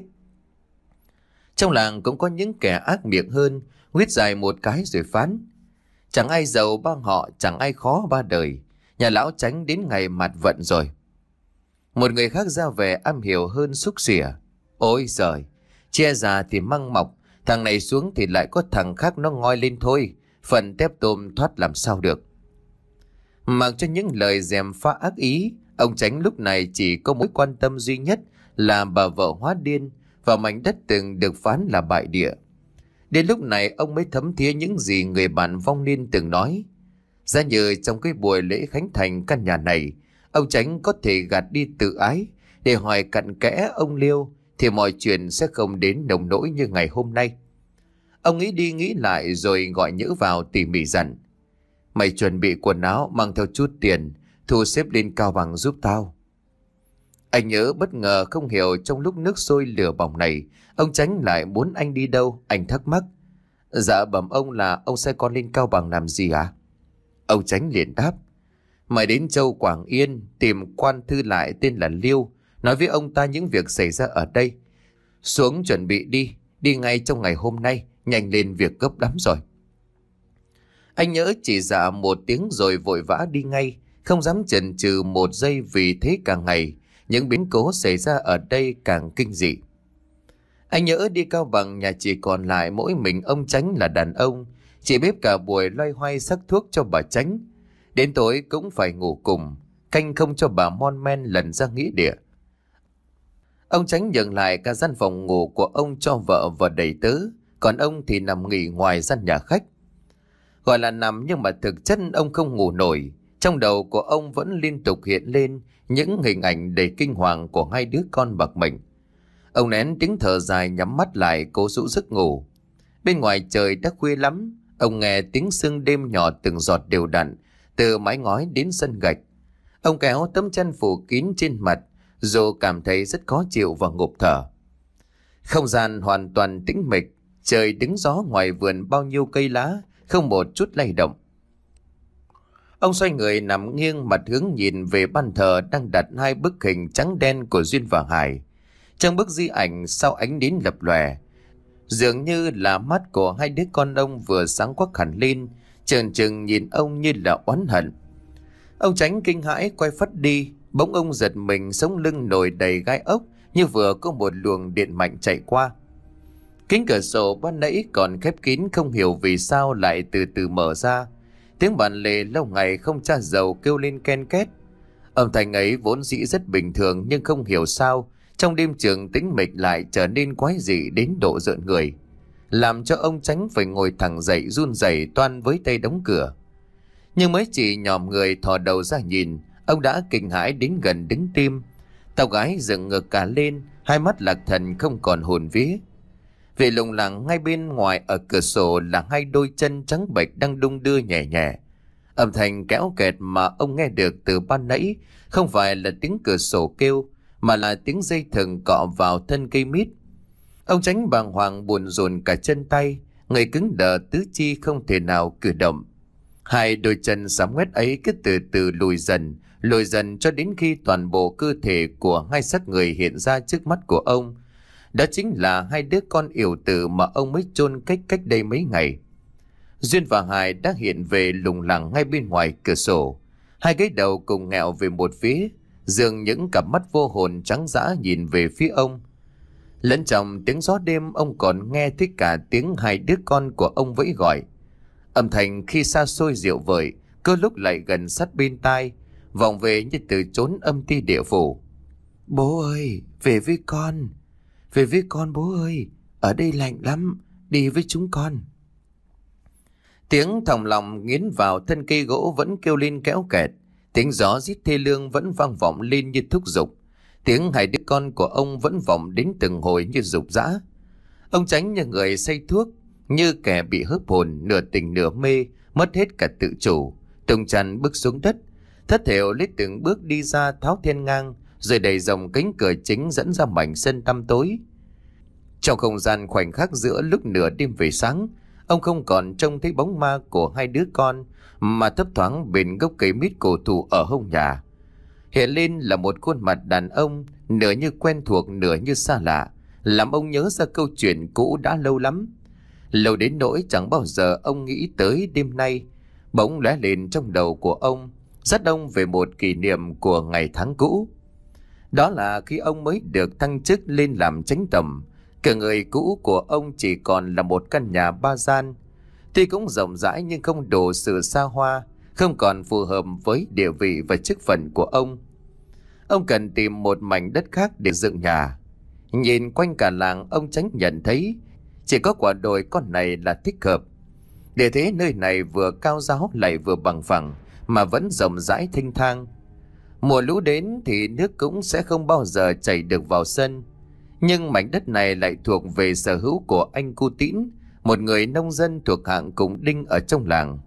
Trong làng cũng có những kẻ ác miệng hơn, huyết dài một cái rồi phán: chẳng ai giàu ba họ, chẳng ai khó ba đời, Nhà lão Chánh đến ngày mạt vận rồi. Một người khác ra về am hiểu hơn xúc xỉa. Ôi giời, che già thì măng mọc, thằng này xuống thì lại có thằng khác nó ngoi lên thôi. Phần tép tôm thoát làm sao được. Mặc cho những lời gièm pha ác ý, ông Chánh lúc này chỉ có mối quan tâm duy nhất là bà vợ hóa điên và mảnh đất từng được phán là bại địa. Đến lúc này ông mới thấm thía những gì người bạn vong niên từng nói. Giá như trong cái buổi lễ khánh thành căn nhà này, ông Chánh có thể gạt đi tự ái để hỏi cặn kẽ ông Liêu, thì mọi chuyện sẽ không đến nồng nỗi như ngày hôm nay. Ông nghĩ đi nghĩ lại rồi gọi Nhữ vào tỉ mỉ dặn: mày chuẩn bị quần áo, mang theo chút tiền, thu xếp lên Cao Bằng giúp tao. Anh Nhớ bất ngờ không hiểu trong lúc nước sôi lửa bỏng này, ông Chánh lại muốn anh đi đâu. Anh thắc mắc: dạ bẩm ông là ông sai con lên Cao Bằng làm gì à? Ông Chánh liền đáp: mày đến châu Quảng Yên tìm quan thư lại tên là Liêu, nói với ông ta những việc xảy ra ở đây. Xuống chuẩn bị đi, đi ngay trong ngày hôm nay, nhanh lên, việc gấp lắm rồi. Anh Nhớ chỉ dạ một tiếng rồi vội vã đi ngay, không dám chần chừ một giây, vì thế càng ngày những biến cố xảy ra ở đây càng kinh dị. Anh Nhớ đi Cao Bằng, nhà chỉ còn lại mỗi mình ông Chánh là đàn ông, chỉ bếp cả buổi loay hoay sắc thuốc cho bà Chánh. Đến tối cũng phải ngủ cùng, canh không cho bà mon men lần ra nghĩa địa. Ông Chánh nhường lại cả gian phòng ngủ của ông cho vợ và đầy tớ, còn ông thì nằm nghỉ ngoài gian nhà khách. Gọi là nằm nhưng mà thực chất ông không ngủ nổi. Trong đầu của ông vẫn liên tục hiện lên những hình ảnh đầy kinh hoàng của hai đứa con bạc mệnh. Ông nén tiếng thở dài, nhắm mắt lại cố dụ giấc ngủ. Bên ngoài trời đã khuya lắm, ông nghe tiếng sương đêm nhỏ từng giọt đều đặn từ mái ngói đến sân gạch. Ông kéo tấm chăn phủ kín trên mặt, dù cảm thấy rất khó chịu và ngộp thở. Không gian hoàn toàn tĩnh mịch, trời đứng gió ngoài vườn bao nhiêu cây lá, không một chút lay động. Ông xoay người nằm nghiêng, mặt hướng nhìn về ban thờ đang đặt hai bức hình trắng đen của Duyên và Hải. Trong bức di ảnh sau ánh nến lập lòe, dường như là mắt của hai đứa con ông vừa sáng quắc hẳn lên, trợn trừng nhìn ông như là oán hận. Ông Chánh kinh hãi quay phắt đi, bỗng ông giật mình, sống lưng nổi đầy gai ốc như vừa có một luồng điện mạnh chạy qua. Kính cửa sổ ban nãy còn khép kín không hiểu vì sao lại từ từ mở ra. Tiếng bàn lề lâu ngày không tra dầu kêu lên ken két. Âm thanh ấy vốn dĩ rất bình thường, nhưng không hiểu sao trong đêm trường tĩnh mịch lại trở nên quái dị đến độ rợn người, làm cho ông Chánh phải ngồi thẳng dậy, run rẩy toan với tay đóng cửa. Nhưng mới chỉ nhòm người thò đầu ra nhìn, ông đã kinh hãi đến gần đứng tim. Tao gái dựng ngược cả lên, hai mắt lạc thần không còn hồn vía. Về lùng lẳng ngay bên ngoài ở cửa sổ là hai đôi chân trắng bệch đang đung đưa nhẹ nhẹ. Âm thanh kéo kẹt mà ông nghe được từ ban nãy không phải là tiếng cửa sổ kêu, mà là tiếng dây thừng cọ vào thân cây mít. Ông Chánh bàng hoàng buồn rùn cả chân tay, người cứng đờ tứ chi không thể nào cử động. Hai đôi chân sám ngoét ấy cứ từ từ lùi dần, lùi dần cho đến khi toàn bộ cơ thể của hai xác người hiện ra trước mắt của ông. Đó chính là hai đứa con yểu tử mà ông mới chôn cách cách đây mấy ngày. Duyên và Hải đã hiện về lùng lẳng ngay bên ngoài cửa sổ, hai cái đầu cùng ngẹo về một phía, dường những cặp mắt vô hồn trắng dã nhìn về phía ông. Lẫn trong tiếng gió đêm, ông còn nghe thấy cả tiếng hai đứa con của ông vẫy gọi. Âm thanh khi xa xôi dịu vời, cơ lúc lại gần sát bên tai, vọng về như từ chốn âm ti địa phủ. Bố ơi, về với con, về với con bố ơi, ở đây lạnh lắm, đi với chúng con. Tiếng thòng lòng nghiến vào thân cây gỗ vẫn kêu lên kéo kẹt, tiếng gió rít thê lương vẫn vang vọng lên như thúc giục. Tiếng hai đứa con của ông vẫn vọng đến từng hồi như rục rã. Ông Chánh như người say thuốc, như kẻ bị hớp hồn, nửa tỉnh nửa mê, mất hết cả tự chủ, tung chăn bước xuống đất, thất thểu lấy từng bước đi ra tháo thiên ngang, rồi đẩy dòng cánh cửa chính dẫn ra mảnh sân tăm tối. Trong không gian khoảnh khắc giữa lúc nửa đêm về sáng, ông không còn trông thấy bóng ma của hai đứa con, mà thấp thoáng bên gốc cây mít cổ thụ ở hông nhà hiện lên là một khuôn mặt đàn ông, nửa như quen thuộc nửa như xa lạ, làm ông nhớ ra câu chuyện cũ đã lâu lắm, lâu đến nỗi chẳng bao giờ ông nghĩ tới đêm nay. Bỗng lóe lên trong đầu của ông, dắt ông về một kỷ niệm của ngày tháng cũ. Đó là khi ông mới được thăng chức lên làm chánh tổng, cả người cũ của ông chỉ còn là một căn nhà ba gian. Tuy cũng rộng rãi nhưng không đủ sự xa hoa, không còn phù hợp với địa vị và chức phận của ông. Ông cần tìm một mảnh đất khác để dựng nhà. Nhìn quanh cả làng, ông Chánh nhận thấy chỉ có quả đồi con này là thích hợp. Để thế nơi này vừa cao ráo lại vừa bằng phẳng, mà vẫn rộng rãi thênh thang. Mùa lũ đến thì nước cũng sẽ không bao giờ chảy được vào sân. Nhưng mảnh đất này lại thuộc về sở hữu của anh Cu Tín, một người nông dân thuộc hạng cùng đinh ở trong làng.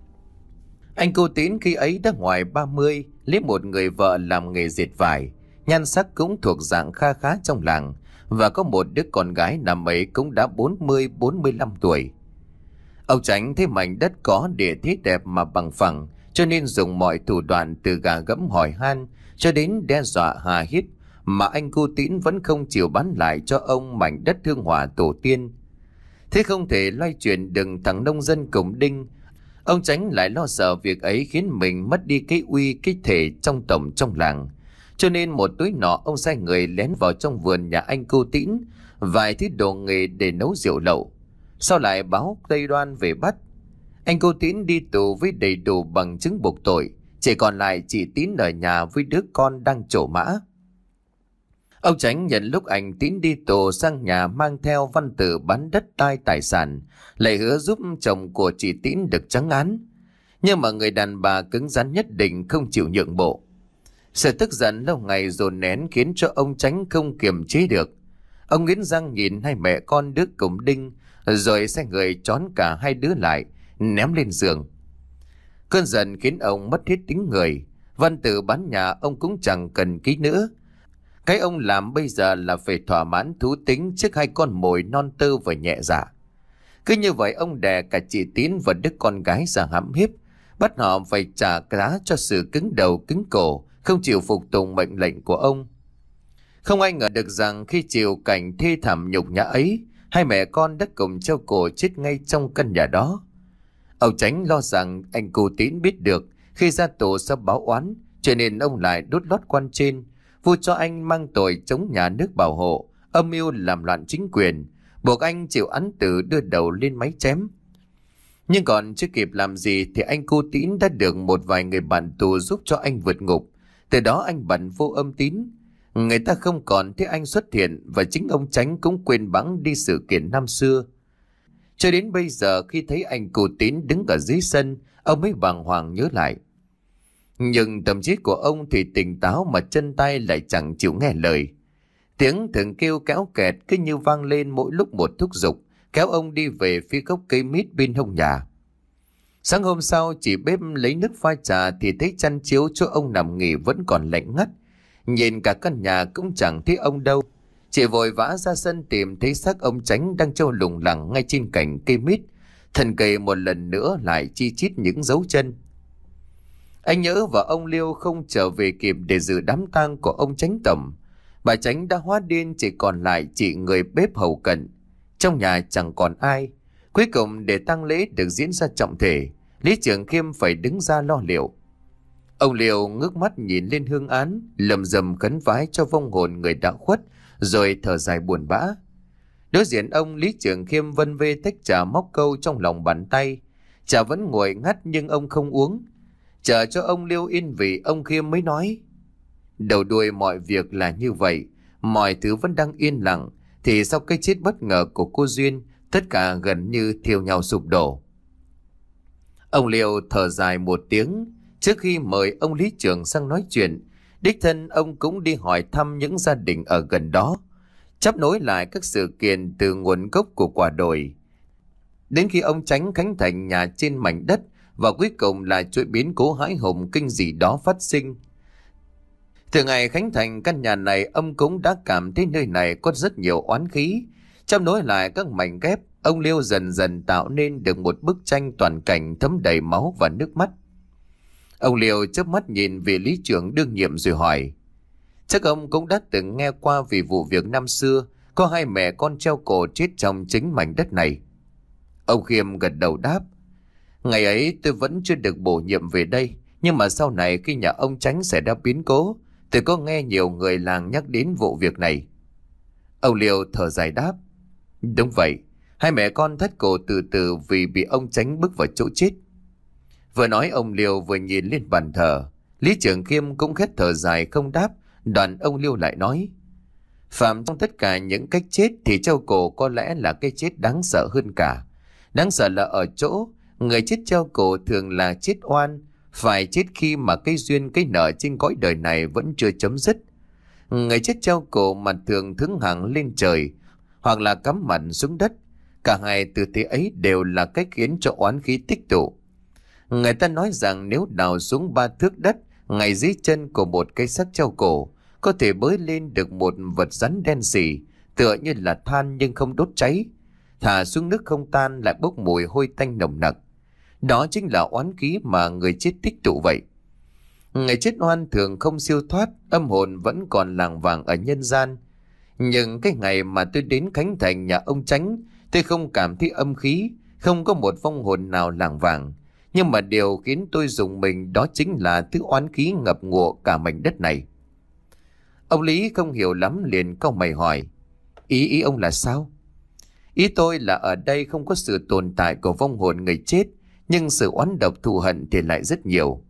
Anh Cu Tín khi ấy đã ngoài ba mươi, lấy một người vợ làm nghề dệt vải, nhan sắc cũng thuộc dạng kha khá trong làng, và có một đứa con gái năm ấy cũng đã bốn mươi bốn mươi lăm tuổi. Ông Chánh thấy mảnh đất có địa thế đẹp mà bằng phẳng, cho nên dùng mọi thủ đoạn từ gà gẫm hỏi han cho đến đe dọa hà hiếp, mà anh Cu Tín vẫn không chịu bán lại cho ông mảnh đất hương hỏa tổ tiên. Thế không thể loay chuyển đừng thằng nông dân cùng đinh, ông Chánh lại lo sợ việc ấy khiến mình mất đi cái uy cái thể trong tổng trong làng. Cho nên một tối nọ, ông sai người lén vào trong vườn nhà anh Cu Tín vài thứ đồ nghề để nấu rượu lậu. Sau lại báo Tây Đoan về bắt. Anh Cu Tín đi tù với đầy đủ bằng chứng buộc tội, chỉ còn lại chị Tín ở nhà với đứa con đang trổ mã. Ông Chánh nhận lúc anh Tín đi tù sang nhà mang theo văn tự bán đất đai tài sản, lại hứa giúp chồng của chị Tín được trắng án. Nhưng mà người đàn bà cứng rắn nhất định không chịu nhượng bộ. Sự tức giận lâu ngày dồn nén khiến cho ông Chánh không kiềm chế được. Ông nghiến răng nhìn hai mẹ con đứa cùng đinh, rồi sai người trón cả hai đứa lại, ném lên giường. Cơn giận khiến ông mất hết tính người. Văn tự bán nhà ông cũng chẳng cần ký nữa. Cái ông làm bây giờ là phải thỏa mãn thú tính trước hai con mồi non tơ và nhẹ dạ. Cứ như vậy ông đè cả chị Tín và đứa con gái ra hãm hiếp, bắt họ phải trả giá cho sự cứng đầu cứng cổ, không chịu phục tùng mệnh lệnh của ông. Không ai ngờ được rằng khi chịu cảnh thê thảm nhục nhã ấy, hai mẹ con đã cùng treo cổ chết ngay trong căn nhà đó. Ông Chánh lo rằng anh Cu Tín biết được khi ra tù sẽ báo oán, cho nên ông lại đút lót quan trên, vu cho anh mang tội chống nhà nước bảo hộ, âm mưu làm loạn chính quyền, buộc anh chịu án tử đưa đầu lên máy chém. Nhưng còn chưa kịp làm gì thì anh Cu Tín đã được một vài người bạn tù giúp cho anh vượt ngục. Từ đó anh bận vô âm tín. Người ta không còn thấy anh xuất hiện, và chính ông Chánh cũng quên bẵng đi sự kiện năm xưa. Cho đến bây giờ khi thấy anh Cu Tín đứng ở dưới sân, ông mới bàng hoàng nhớ lại. Nhưng tâm trí của ông thì tỉnh táo mà chân tay lại chẳng chịu nghe lời. Tiếng thường kêu kéo kẹt cứ như vang lên mỗi lúc một thúc giục, kéo ông đi về phía gốc cây mít bên hông nhà. Sáng hôm sau, chị bếp lấy nước pha trà thì thấy chăn chiếu chỗ ông nằm nghỉ vẫn còn lạnh ngắt. Nhìn cả căn nhà cũng chẳng thấy ông đâu. Chị vội vã ra sân tìm thấy xác ông Chánh đang treo lủng lẳng ngay trên cành cây mít. Thân cây một lần nữa lại chi chít những dấu chân. Anh Nhớ và ông Liêu không trở về kịp để dự đám tang của ông Chánh tổng. Bà Chánh đã hóa điên, chỉ còn lại chị người bếp hầu cận. Trong nhà chẳng còn ai. Cuối cùng để tang lễ được diễn ra trọng thể, Lý Trường Khiêm phải đứng ra lo liệu. Ông Liêu ngước mắt nhìn lên hương án, lầm rầm khấn vái cho vong hồn người đã khuất, rồi thở dài buồn bã. Đối diện ông, Lý Trường Khiêm vân vê tách trà móc câu trong lòng bàn tay. Trà vẫn nguội ngắt nhưng ông không uống. Chờ cho ông Liêu yên vị, ông Khiêm mới nói: đầu đuôi mọi việc là như vậy, mọi thứ vẫn đang yên lặng, thì sau cái chết bất ngờ của cô Duyên, tất cả gần như thiêu nhau sụp đổ. Ông Liêu thở dài một tiếng. Trước khi mời ông Lý Trường sang nói chuyện, đích thân ông cũng đi hỏi thăm những gia đình ở gần đó, chắp nối lại các sự kiện từ nguồn gốc của quả đồi. Đến khi ông Chánh khánh thành nhà trên mảnh đất, và cuối cùng là chuỗi biến cố hãi hùng kinh dị đó phát sinh. Từ ngày khánh thành căn nhà này, ông cũng đã cảm thấy nơi này có rất nhiều oán khí. Chăm nối lại các mảnh ghép, ông Liêu dần dần tạo nên được một bức tranh toàn cảnh thấm đầy máu và nước mắt. Ông Liêu chớp mắt nhìn vị lý trưởng đương nhiệm rồi hỏi: chắc ông cũng đã từng nghe qua về vụ việc năm xưa có hai mẹ con treo cổ chết trong chính mảnh đất này. Ông Khiêm gật đầu đáp: ngày ấy tôi vẫn chưa được bổ nhiệm về đây, Nhưng mà sau này khi nhà ông Chánh xảy ra biến cố, tôi có nghe nhiều người làng nhắc đến vụ việc này. Ông Liêu thở dài đáp. Đúng vậy, hai mẹ con thắt cổ từ từ vì bị ông Chánh bức vào chỗ chết. Vừa nói ông Liêu vừa nhìn lên bàn thờ. Lý Trường Khiêm cũng khét thở dài không đáp. Đoạn ông Liêu lại nói. Phạm, trong tất cả những cách chết thì treo cổ có lẽ là cái chết đáng sợ hơn cả. Đáng sợ là ở chỗ người chết treo cổ thường là chết oan, phải chết khi mà cái duyên cái nợ trên cõi đời này vẫn chưa chấm dứt. Người chết treo cổ mà thường thững hằng lên trời, hoặc là cắm mặt xuống đất. Cả hai tư thế ấy đều là cách khiến cho oán khí tích tụ. Người ta nói rằng nếu đào xuống ba thước đất ngay dưới chân của một cây xác treo cổ, có thể bới lên được một vật rắn đen sì, tựa như là than nhưng không đốt cháy. Thả xuống nước không tan, lại bốc mùi hôi tanh nồng nặc. Đó chính là oán khí mà người chết tích tụ vậy. Người chết oan thường không siêu thoát, âm hồn vẫn còn lảng vảng ở nhân gian. Nhưng cái ngày mà tôi đến khánh thành nhà ông Chánh, tôi không cảm thấy âm khí, không có một vong hồn nào lảng vảng. Nhưng mà điều khiến tôi rùng mình đó chính là thứ oán khí ngập ngụa cả mảnh đất này. Ông Lý không hiểu lắm liền cau mày hỏi. Ý ý ông là sao? Ý tôi là ở đây không có sự tồn tại của vong hồn người chết, nhưng sự oán độc thù hận thì lại rất nhiều.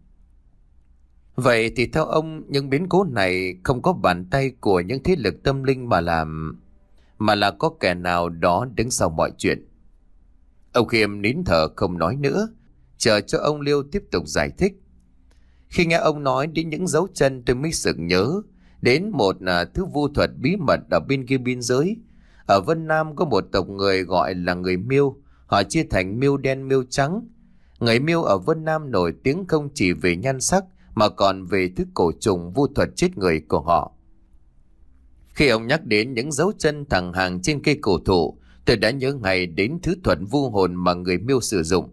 Vậy thì theo ông, những biến cố này không có bàn tay của những thế lực tâm linh mà làm, mà là có kẻ nào đó đứng sau mọi chuyện? Ông Khiêm nín thở không nói nữa, chờ cho ông Liêu tiếp tục giải thích. Khi nghe ông nói đến những dấu chân, tôi mới sực nhớ đến một uh, thứ vu thuật bí mật ở bên kia biên giới. Ở Vân Nam có một tộc người gọi là người Miêu. Họ chia thành Miêu đen, Miêu trắng. Người Miêu ở Vân Nam nổi tiếng không chỉ về nhan sắc mà còn về thứ cổ trùng vu thuật chết người của họ. Khi ông nhắc đến những dấu chân thẳng hàng trên cây cổ thụ, tôi đã nhớ ngay đến thứ thuật vu hồn mà người Miêu sử dụng.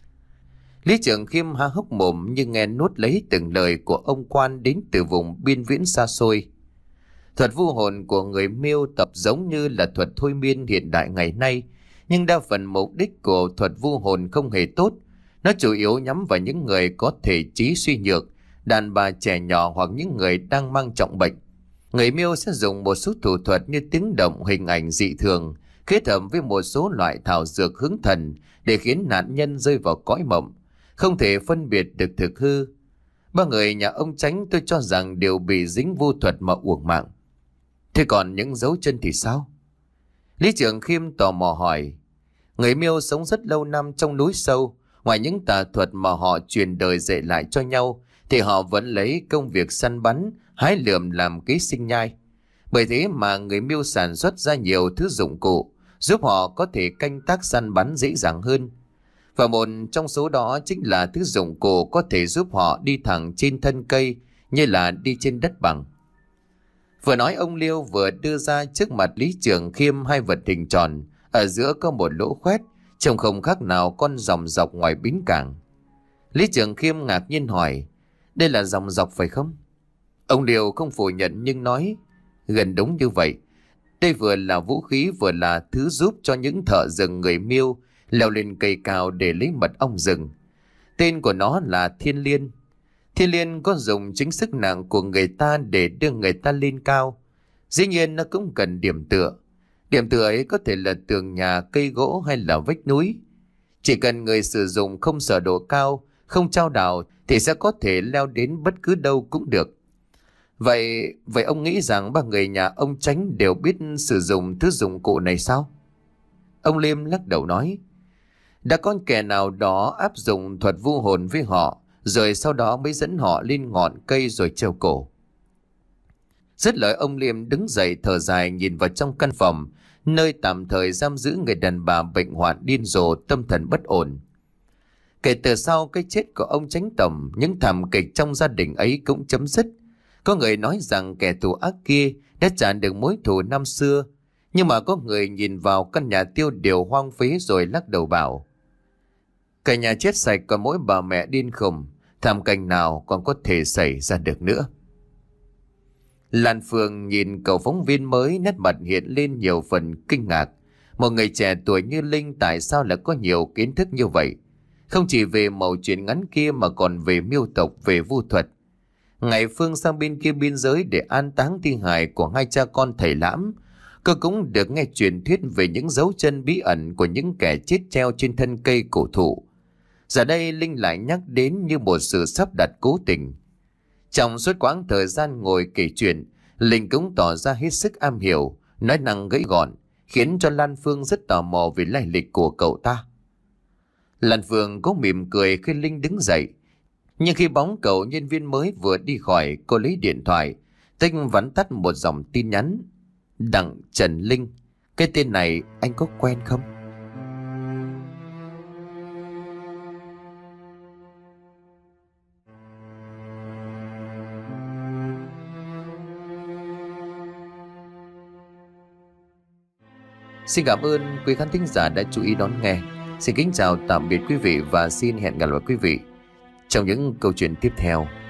Lý Trường Khiêm há hốc mồm như nghe nuốt lấy từng lời của ông quan đến từ vùng biên viễn xa xôi. Thuật vu hồn của người Miêu tập giống như là thuật thôi miên hiện đại ngày nay, nhưng đa phần mục đích của thuật vu hồn không hề tốt. Nó chủ yếu nhắm vào những người có thể trí suy nhược, đàn bà trẻ nhỏ hoặc những người đang mang trọng bệnh. Người Miêu sẽ dùng một số thủ thuật như tiếng động, hình ảnh dị thường, kết hợp với một số loại thảo dược hướng thần để khiến nạn nhân rơi vào cõi mộng, không thể phân biệt được thực hư. Ba người nhà ông Chánh tôi cho rằng đều bị dính vu thuật mà uổng mạng. Thế còn những dấu chân thì sao? Lý Trường Khiêm tò mò hỏi. Người Miêu sống rất lâu năm trong núi sâu. Ngoài những tà thuật mà họ truyền đời dạy lại cho nhau, thì họ vẫn lấy công việc săn bắn, hái lượm làm kế sinh nhai. Bởi thế mà người Miêu sản xuất ra nhiều thứ dụng cụ, giúp họ có thể canh tác săn bắn dễ dàng hơn. Và một trong số đó chính là thứ dụng cụ có thể giúp họ đi thẳng trên thân cây, như là đi trên đất bằng. Vừa nói ông Liêu vừa đưa ra trước mặt Lý Trường Khiêm hai vật hình tròn, ở giữa có một lỗ khoét, trông không khác nào con dòng dọc ngoài bến cảng. Lý Trường Khiêm ngạc nhiên hỏi, đây là dòng dọc phải không? Ông Liêu không phủ nhận nhưng nói, gần đúng như vậy. Đây vừa là vũ khí vừa là thứ giúp cho những thợ rừng người Miêu leo lên cây cao để lấy mật ong rừng. Tên của nó là Thiên Liên. Thiên Liên có dùng chính sức nặng của người ta để đưa người ta lên cao. Dĩ nhiên nó cũng cần điểm tựa. Điểm tựa ấy có thể là tường nhà, cây gỗ hay là vách núi. Chỉ cần người sử dụng không sợ độ cao, không chao đảo thì sẽ có thể leo đến bất cứ đâu cũng được. Vậy, vậy ông nghĩ rằng ba người nhà ông Chánh đều biết sử dụng thứ dụng cụ này sao? Ông Liêm lắc đầu nói, đã có kẻ nào đó áp dụng thuật vu hồn với họ, rồi sau đó mới dẫn họ lên ngọn cây rồi treo cổ. Dứt lời ông Liêm đứng dậy thở dài nhìn vào trong căn phòng, nơi tạm thời giam giữ người đàn bà bệnh hoạn điên rồ tâm thần bất ổn. Kể từ sau cái chết của ông Chánh Tổng, những thảm kịch trong gia đình ấy cũng chấm dứt. Có người nói rằng kẻ thù ác kia đã trả được mối thù năm xưa, nhưng mà có người nhìn vào căn nhà tiêu điều hoang phế rồi lắc đầu bảo, cả nhà chết sạch còn mỗi bà mẹ điên khùng, thảm cảnh nào còn có thể xảy ra được nữa. Lan Phương nhìn cậu phóng viên mới, nét mặt hiện lên nhiều phần kinh ngạc. Một người trẻ tuổi như Linh tại sao lại có nhiều kiến thức như vậy? Không chỉ về mẩu chuyện ngắn kia mà còn về miêu tộc, về vu thuật. Ngày Phương sang bên kia biên giới để an táng thi hài của hai cha con thầy Lãm, cô cũng được nghe truyền thuyết về những dấu chân bí ẩn của những kẻ chết treo trên thân cây cổ thụ. Giờ đây Linh lại nhắc đến như một sự sắp đặt cố tình. Trong suốt quãng thời gian ngồi kể chuyện, Linh cũng tỏ ra hết sức am hiểu, nói năng gãy gọn, khiến cho Lan Phương rất tò mò về lai lịch của cậu ta. Lan Phương có mỉm cười khi Linh đứng dậy, nhưng khi bóng cậu nhân viên mới vừa đi khỏi, cô lấy điện thoại, Tinh vắn tắt một dòng tin nhắn. Đặng Trần Linh, cái tên này anh có quen không? Xin cảm ơn quý khán thính giả đã chú ý đón nghe. Xin kính chào tạm biệt quý vị và xin hẹn gặp lại quý vị trong những câu chuyện tiếp theo.